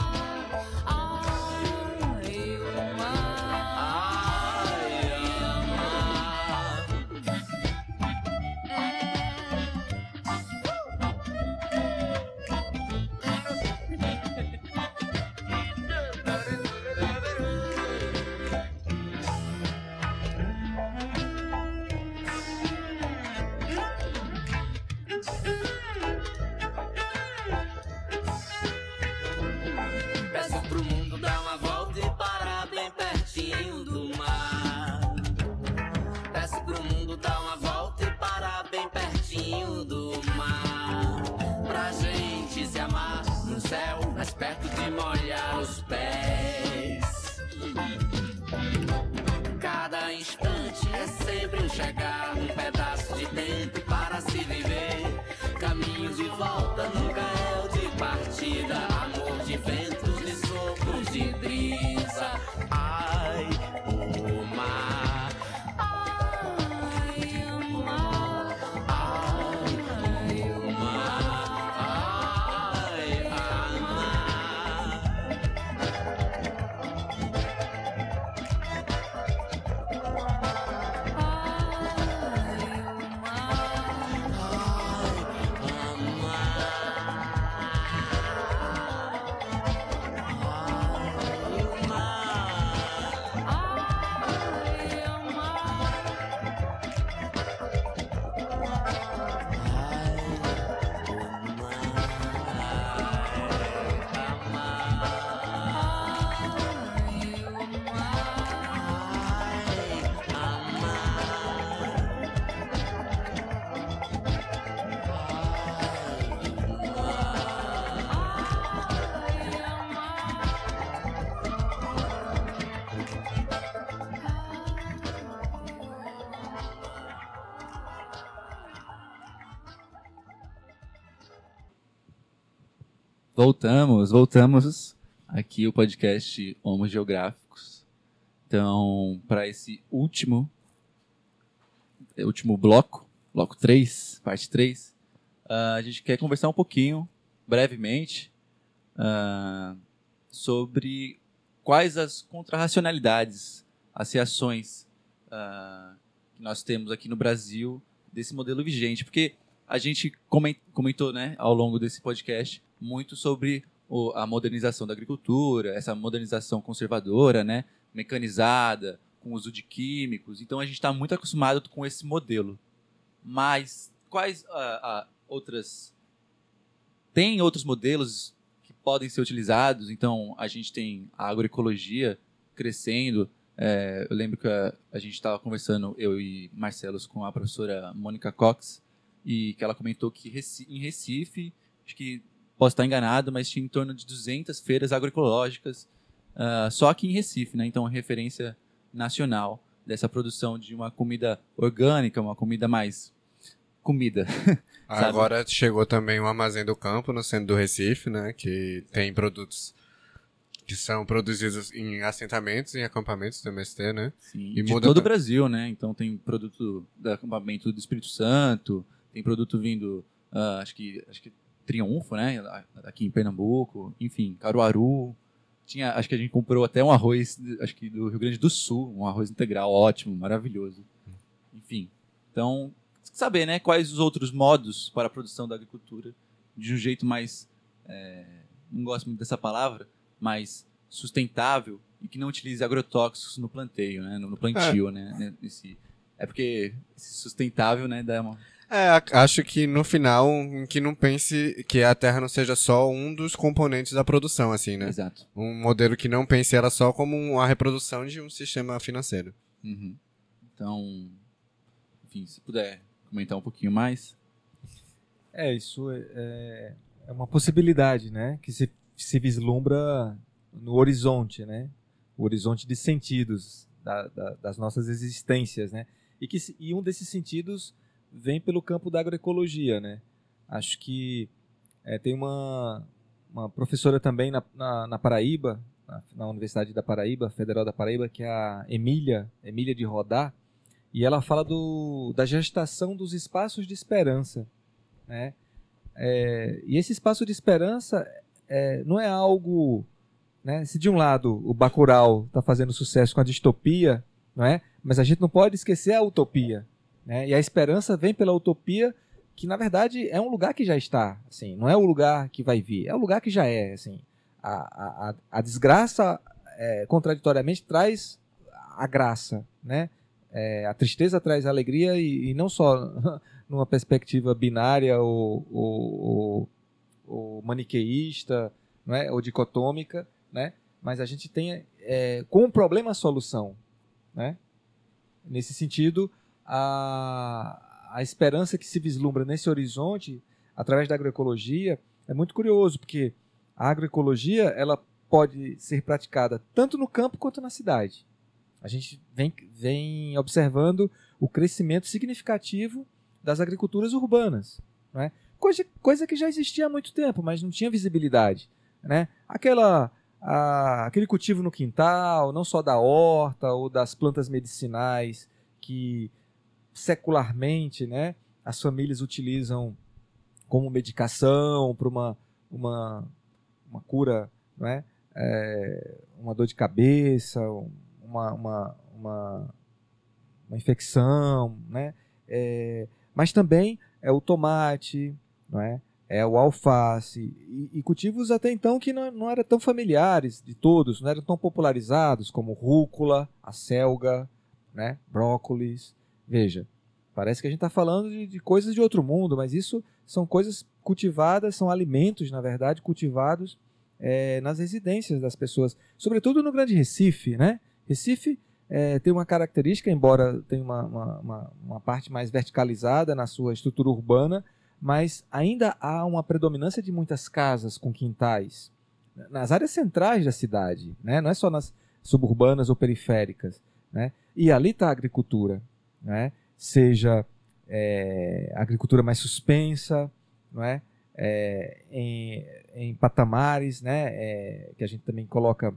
Speaker 5: amar. Ai, o mar. Ai, amar.
Speaker 6: chegar, um pedaço de tempo para se viver. Caminho de volta nunca é o de partida. Amor de ventos, de sopros, de brisa. Ai, o mar.
Speaker 5: Ai, o mar.
Speaker 6: Ai, o mar. Ai, amar.
Speaker 5: Ai, o mar. Ai, o mar. Ai, o mar. Ai, o mar.
Speaker 1: Voltamos, voltamos aqui o podcast Homos Geográficos. Então, para esse último último bloco, bloco três, parte três, ah, a gente quer conversar um pouquinho, brevemente, ah, sobre quais as contrarracionalidades, as reações ah, que nós temos aqui no Brasil desse modelo vigente. Porque a gente comen- comentou, né, ao longo desse podcast muito sobre o- a modernização da agricultura, essa modernização conservadora, né, mecanizada, com uso de químicos. Então a gente está muito acostumado com esse modelo. Mas quais ah, ah, outras... Tem outros modelos que podem ser utilizados? Então a gente tem a agroecologia crescendo. É, eu lembro que a, a gente estava conversando, eu e Marcelos, com a professora Mônica Cox, e que ela comentou que Reci- em Recife, acho que posso estar enganado, mas tinha em torno de duzentas feiras agroecológicas ah, só aqui em Recife, né? Então, referência nacional dessa produção de uma comida orgânica, uma comida mais comida. Sabe?
Speaker 4: Agora chegou também o Armazém do Campo, no centro do Recife, né? Que tem produtos que são produzidos em assentamentos, em acampamentos do M S T, né?
Speaker 1: Sim,
Speaker 4: E
Speaker 1: de
Speaker 4: muda
Speaker 1: todo o
Speaker 4: ta-
Speaker 1: Brasil, né? Então tem produto do acampamento do Espírito Santo, tem produto vindo, ah, acho que acho que Triunfo, né? lá- Aqui em Pernambuco, enfim, Caruaru. Tinha, acho que a gente comprou até um arroz, acho que do Rio Grande do Sul, um arroz integral ótimo, maravilhoso. Enfim, então saber, né? Quais os outros modos para a produção da agricultura de um jeito mais, é, não gosto muito dessa palavra, mais sustentável e que não utilize agrotóxicos no planteio, né? No, no plantio, né? né, Nesse, é porque esse sustentável, né? Dá uma...
Speaker 4: É, a- acho que no final, um que não pense que a terra não seja só um dos componentes da produção, assim, né?
Speaker 1: Exato.
Speaker 4: Um modelo que não pense ela só como uma reprodução de um sistema financeiro.
Speaker 1: Uhum. Então, enfim, se puder comentar um pouquinho mais.
Speaker 3: É, isso é- é, é uma possibilidade, né? Que se, se vislumbra no horizonte, né? O horizonte de sentidos da- da- das nossas existências, né? E, que, se- e um desses sentidos vem pelo campo da agroecologia, né? Acho que é, tem uma, uma professora também na, na, na Paraíba, na, na Universidade da Paraíba, Federal da Paraíba, que é a Emília, Emília de Rodar, e ela fala do, da gestação dos espaços de esperança, né? É, e esse espaço de esperança é, não é algo, né? Se de um lado o Bacurau está fazendo sucesso com a distopia, não é? Mas a gente não pode esquecer a utopia, né? E a esperança vem pela utopia, que na verdade é um lugar que já está, assim, não é o lugar que vai vir, é o lugar que já é, assim. A, a, a- a desgraça, é, contraditoriamente, traz a graça, né? É, a tristeza traz a alegria e, e não só numa perspectiva binária ou, ou, ou- ou maniqueísta, não é? Ou dicotômica, né? Mas a gente tem é, com o problema a solução, né? Nesse sentido, a, a esperança que se vislumbra nesse horizonte através da agroecologia é muito curioso, porque a agroecologia ela pode ser praticada tanto no campo quanto na cidade. A gente vem, vem observando o crescimento significativo das agriculturas urbanas, né? Coisa, coisa que já existia há muito tempo, mas não tinha visibilidade, né? Aquela, a, aquele cultivo no quintal, não só da horta ou das plantas medicinais que secularmente, né, as famílias utilizam como medicação para uma, uma, uma cura, não é? É, uma dor de cabeça, uma, uma, uma, uma infecção, né? É, mas também é o tomate, não é? É o alface, e, e cultivos até então que não, não eram tão familiares de todos, não eram tão popularizados, como rúcula, a selga, né? Brócolis. Veja, parece que a gente está falando de, de coisas de outro mundo, mas isso são coisas cultivadas, são alimentos, na verdade, cultivados é, nas residências das pessoas, sobretudo no Grande Recife, né? Recife é, tem uma característica, embora tenha uma, uma, uma, uma parte mais verticalizada na sua estrutura urbana, mas ainda há uma predominância de muitas casas com quintais nas áreas centrais da cidade, né? Não é só nas suburbanas ou periféricas, né? E ali está a agricultura, né? Seja é, agricultura mais suspensa, não é? É, em, em patamares, né? É, que a gente também coloca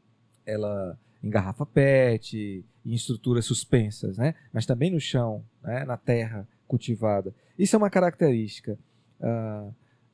Speaker 3: ela em garrafa PET, em estruturas suspensas, né? Mas também no chão, né? Na terra cultivada. Isso é uma característica. Ah,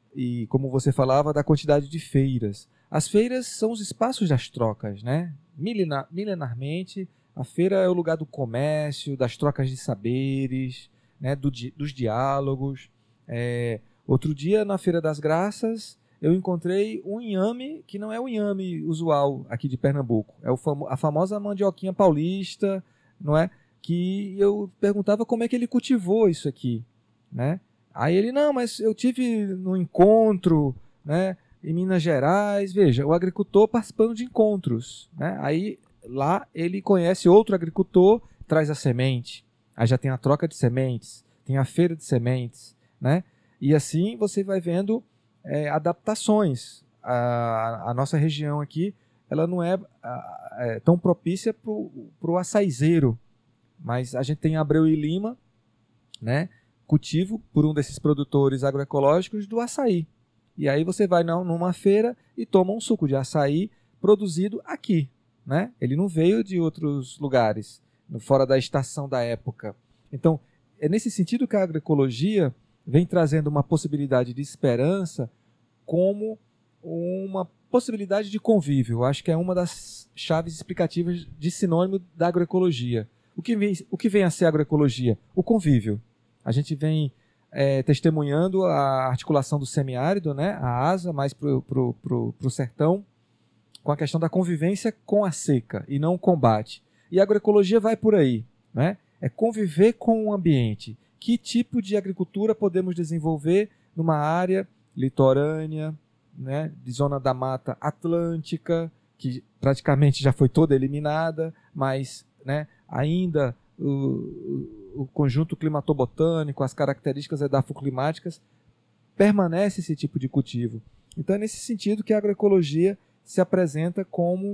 Speaker 3: e como você falava, da quantidade de feiras. As feiras são os espaços das trocas, né? Milenar, milenarmente, a feira é o lugar do comércio, das trocas de saberes, né? Do, dos diálogos. É, outro dia, na Feira das Graças, eu encontrei um inhame que não é o inhame usual aqui de Pernambuco. É o famo, a famosa mandioquinha paulista, não é? Que eu perguntava como é que ele cultivou isso aqui, né? Aí ele, não, mas eu tive no encontro, né, em Minas Gerais. Veja, o agricultor participando de encontros, né? Aí lá ele conhece outro agricultor, traz a semente. Aí já tem a troca de sementes, tem a feira de sementes, né? E assim você vai vendo é, adaptações. A, a nossa região aqui, ela não é, a, é tão propícia para o açaizeiro, mas a gente tem Abreu e Lima, né? Cultivo por um desses produtores agroecológicos do açaí. E aí você vai numa feira e toma um suco de açaí produzido aqui, né? Ele não veio de outros lugares, fora da estação da época. Então, é nesse sentido que a agroecologia vem trazendo uma possibilidade de esperança como uma possibilidade de convívio. Eu acho que é uma das chaves explicativas de sinônimo da agroecologia. O que vem, o que vem a ser agroecologia? O convívio. A gente vem é, testemunhando a articulação do semiárido, né? A asa mais para o sertão, com a questão da convivência com a seca e não o combate. E a agroecologia vai por aí, né? É conviver com o ambiente. Que tipo de agricultura podemos desenvolver numa área litorânea, né? De zona da mata atlântica, que praticamente já foi toda eliminada, mas, né, ainda o, o conjunto climatobotânico, as características edafoclimáticas, permanece esse tipo de cultivo. Então é nesse sentido que a agroecologia se apresenta como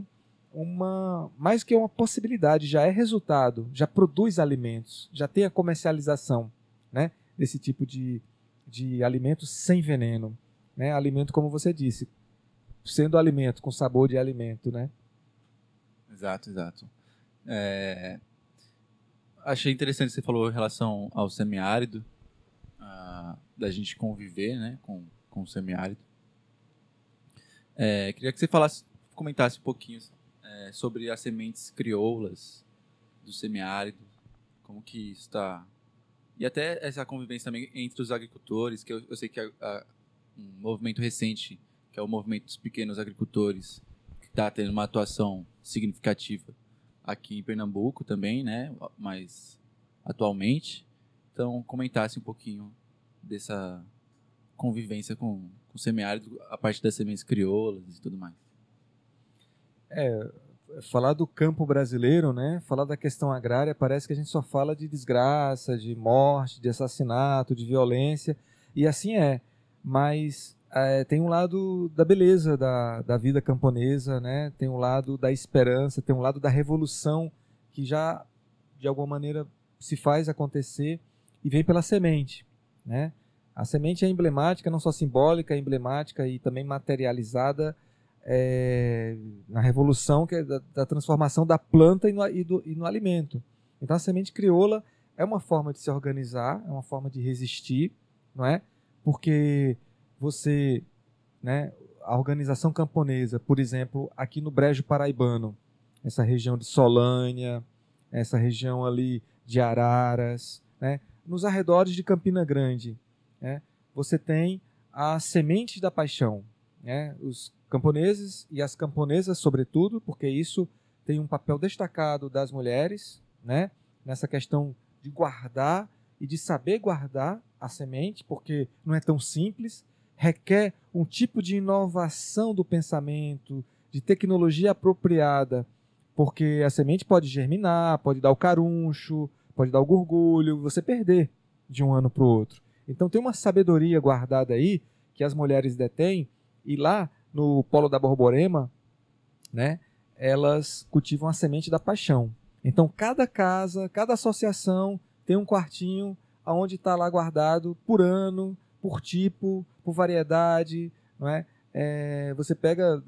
Speaker 3: uma, mais que uma possibilidade, já é resultado, já produz alimentos, já tem a comercialização, né, desse tipo de, de alimentos sem veneno, né, alimento como você disse, sendo alimento com sabor de alimento, né?
Speaker 1: Exato, exato. É... Achei interessante que você falou em relação ao semiárido, uh, da gente conviver, né, com, com o semiárido. É, queria que você falasse, comentasse um pouquinho é, sobre as sementes crioulas do semiárido, como que isso está... E até essa convivência também entre os agricultores, que eu, eu sei que é um movimento recente, que é o movimento dos pequenos agricultores, que está tendo uma atuação significativa aqui em Pernambuco também, né, mas atualmente. Então, comentasse um pouquinho dessa convivência com, com o semiárido, a parte das sementes crioulas e tudo mais.
Speaker 3: É, falar do campo brasileiro, né, falar da questão agrária, parece que a gente só fala de desgraça, de morte, de assassinato, de violência, e assim é, mas é, tem um lado da beleza da, da vida camponesa, né, tem um lado da esperança, tem um lado da revolução que já, de alguma maneira, se faz acontecer e vem pela semente, né? A semente é emblemática, não só simbólica, é emblemática e também materializada é, na revolução, que é da, da transformação da planta e no, e, do, e no alimento. Então a semente crioula é uma forma de se organizar, é uma forma de resistir, não é? Porque você, né, a organização camponesa, por exemplo, aqui no Brejo Paraibano, essa região de Solânia, essa região ali de Araras, né, nos arredores de Campina Grande, né, você tem a semente da paixão, né, os camponeses e as camponesas, sobretudo, porque isso tem um papel destacado das mulheres, né, nessa questão de guardar e de saber guardar a semente, porque não é tão simples, requer um tipo de inovação do pensamento, de tecnologia apropriada, porque a semente pode germinar, pode dar o caruncho, pode dar o gorgulho, você perder de um ano para o outro. Então tem uma sabedoria guardada aí que as mulheres detêm, e lá no Polo da Borborema, né, elas cultivam a semente da paixão. Então cada casa, cada associação tem um quartinho onde está lá guardado por ano, por tipo, por variedade, não é? É, você pega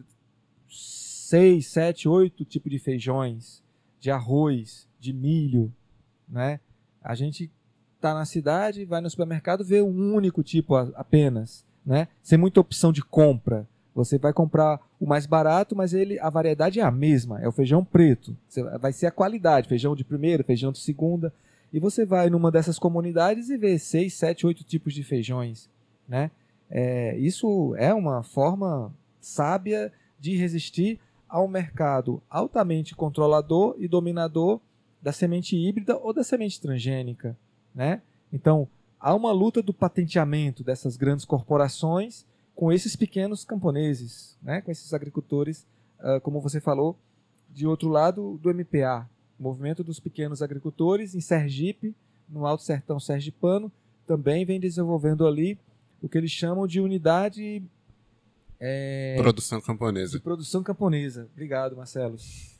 Speaker 3: seis, sete, oito tipos de feijões, de arroz, de milho, né? A gente está na cidade, vai no supermercado, vê um único tipo apenas, né? Sem muita opção de compra. Você vai comprar o mais barato, mas ele, a variedade é a mesma, é o feijão preto. Você, vai ser a qualidade, feijão de primeira, feijão de segunda. E você vai numa dessas comunidades e vê seis, sete, oito tipos de feijões, né? É, isso é uma forma sábia de resistir ao mercado altamente controlador e dominador da semente híbrida ou da semente transgênica, né? Então, há uma luta do patenteamento dessas grandes corporações com esses pequenos camponeses, né? Com esses agricultores, uh, como você falou, de outro lado do M P A, Movimento dos Pequenos Agricultores, em Sergipe, no Alto Sertão Sergipano, também vem desenvolvendo ali o que eles chamam de unidade é,
Speaker 4: Produção camponesa.
Speaker 3: de produção camponesa. Obrigado, Marcelo.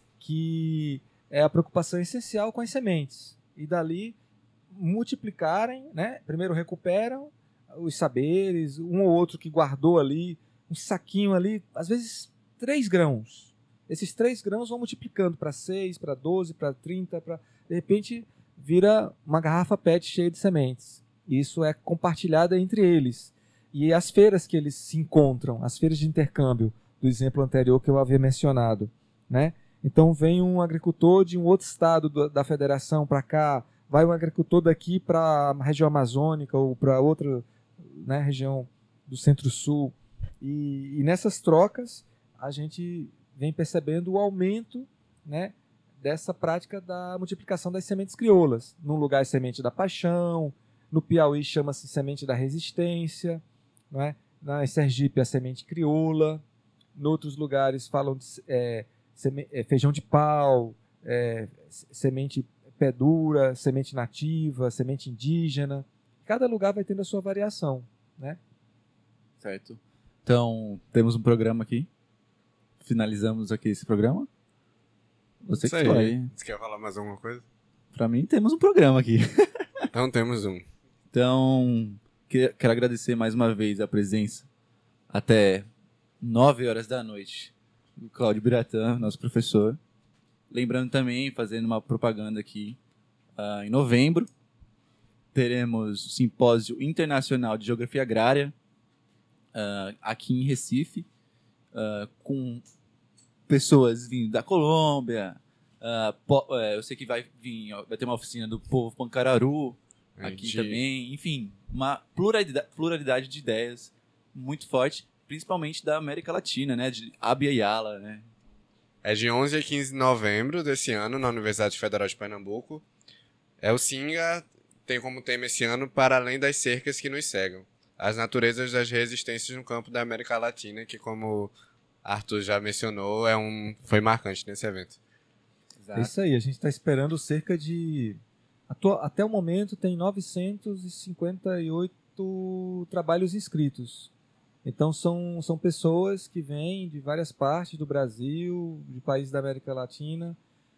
Speaker 3: Que é a preocupação essencial com as sementes. E dali multiplicarem, né? Primeiro recuperam os saberes, um ou outro que guardou ali, um saquinho ali, às vezes três grãos. Esses três grãos vão multiplicando para seis, para doze, para trinta, para de repente vira uma garrafa P E T cheia de sementes. Isso é compartilhado entre eles. E as feiras que eles se encontram, as feiras de intercâmbio, do exemplo anterior que eu havia mencionado, né? Então vem um agricultor de um outro estado do, da federação para cá, vai um agricultor daqui para a região amazônica ou para outra, né, região do centro-sul. E, e nessas trocas a gente vem percebendo o aumento, né, dessa prática da multiplicação das sementes crioulas. Num lugar é semente da paixão, no Piauí chama-se semente da resistência, não é? Na Sergipe a semente crioula, em outros lugares falam de é, seme, é, feijão de pau, é, semente pé dura, semente nativa, semente indígena. Cada lugar vai tendo a sua variação, né?
Speaker 1: Certo. Então, temos um programa aqui. Finalizamos aqui esse programa. Você
Speaker 4: Isso
Speaker 1: que
Speaker 4: aí.
Speaker 1: vai.
Speaker 4: Você quer falar mais alguma coisa?
Speaker 1: Pra mim, temos um programa aqui.
Speaker 4: Então temos um.
Speaker 1: Então, que- quero agradecer mais uma vez a presença até nove horas da noite do Cláudio Biratã, nosso professor. Lembrando também, fazendo uma propaganda aqui, ah, em novembro, teremos o Simpósio Internacional de Geografia Agrária, ah, aqui em Recife, ah, com pessoas vindo da Colômbia. ah, po- eh, eu sei que vai vir, ó, vai ter uma oficina do povo Pancararu aqui
Speaker 4: De-
Speaker 1: também. Enfim, uma pluralidade, pluralidade de ideias muito forte, principalmente da América Latina, né? De Abya Yala, né?
Speaker 4: É de onze a quinze de novembro desse ano, na Universidade Federal de Pernambuco. É o SINGA, tem como tema esse ano Para Além das Cercas que Nos Cegam. As naturezas das resistências no campo da América Latina, que como Arthur já mencionou, é um, foi marcante nesse evento.
Speaker 3: É isso aí, a gente está esperando cerca de... atua- Até o momento tem novecentos e cinquenta e oito trabalhos inscritos. Então são, são pessoas que vêm de várias partes do Brasil, de países da América Latina,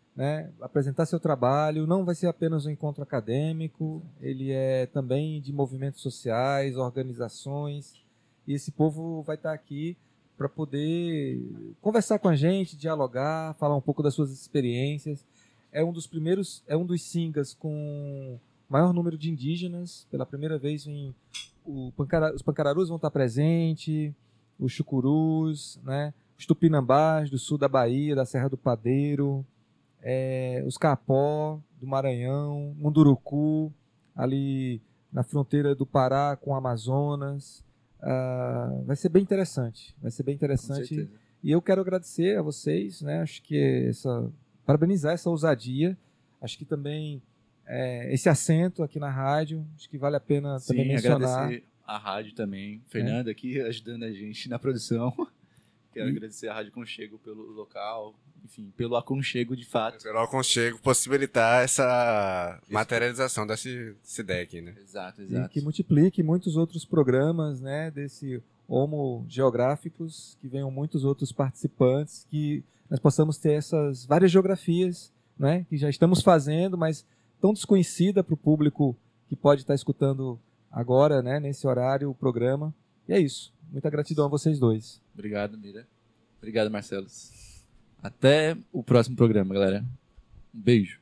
Speaker 3: né, apresentar seu trabalho. Não vai ser apenas um encontro acadêmico, ele é também de movimentos sociais, organizações, e esse povo vai estar aqui para poder conversar com a gente, dialogar, falar um pouco das suas experiências. É um dos primeiros, é um dos singas com maior número de indígenas. Pela primeira vez em, o Pancara, os pancararus vão estar presentes, os chucurus, né, os tupinambás do sul da Bahia, da Serra do Padeiro, é, os capó do Maranhão, Munduruku, ali na fronteira do Pará com o Amazonas. Uh, vai ser bem interessante, vai ser bem interessante. E eu quero agradecer a vocês, né? Acho que essa, parabenizar essa ousadia. Acho que também é, esse assento aqui na rádio, acho que vale a pena
Speaker 1: Sim,
Speaker 3: também mencionar.
Speaker 1: agradecer a rádio também, Fernando aqui ajudando a gente na produção. Quero
Speaker 3: E-
Speaker 1: agradecer a Rádio Conchego pelo local, enfim, pelo aconchego de fato.
Speaker 4: Pelo aconchego, possibilitar essa materialização dessa, dessa ideia aqui, né?
Speaker 1: Exato,
Speaker 3: E
Speaker 1: exato.
Speaker 3: que multiplique muitos outros programas, né, desse Homo Geográficos, que venham muitos outros participantes, que nós possamos ter essas várias geografias, né, que já estamos fazendo, mas tão desconhecida para o público que pode estar escutando agora, né, nesse horário, o programa. E é isso. Muita gratidão a vocês dois.
Speaker 1: Obrigado, Mira. Obrigado, Marcelo. Até o próximo programa, galera. Um beijo.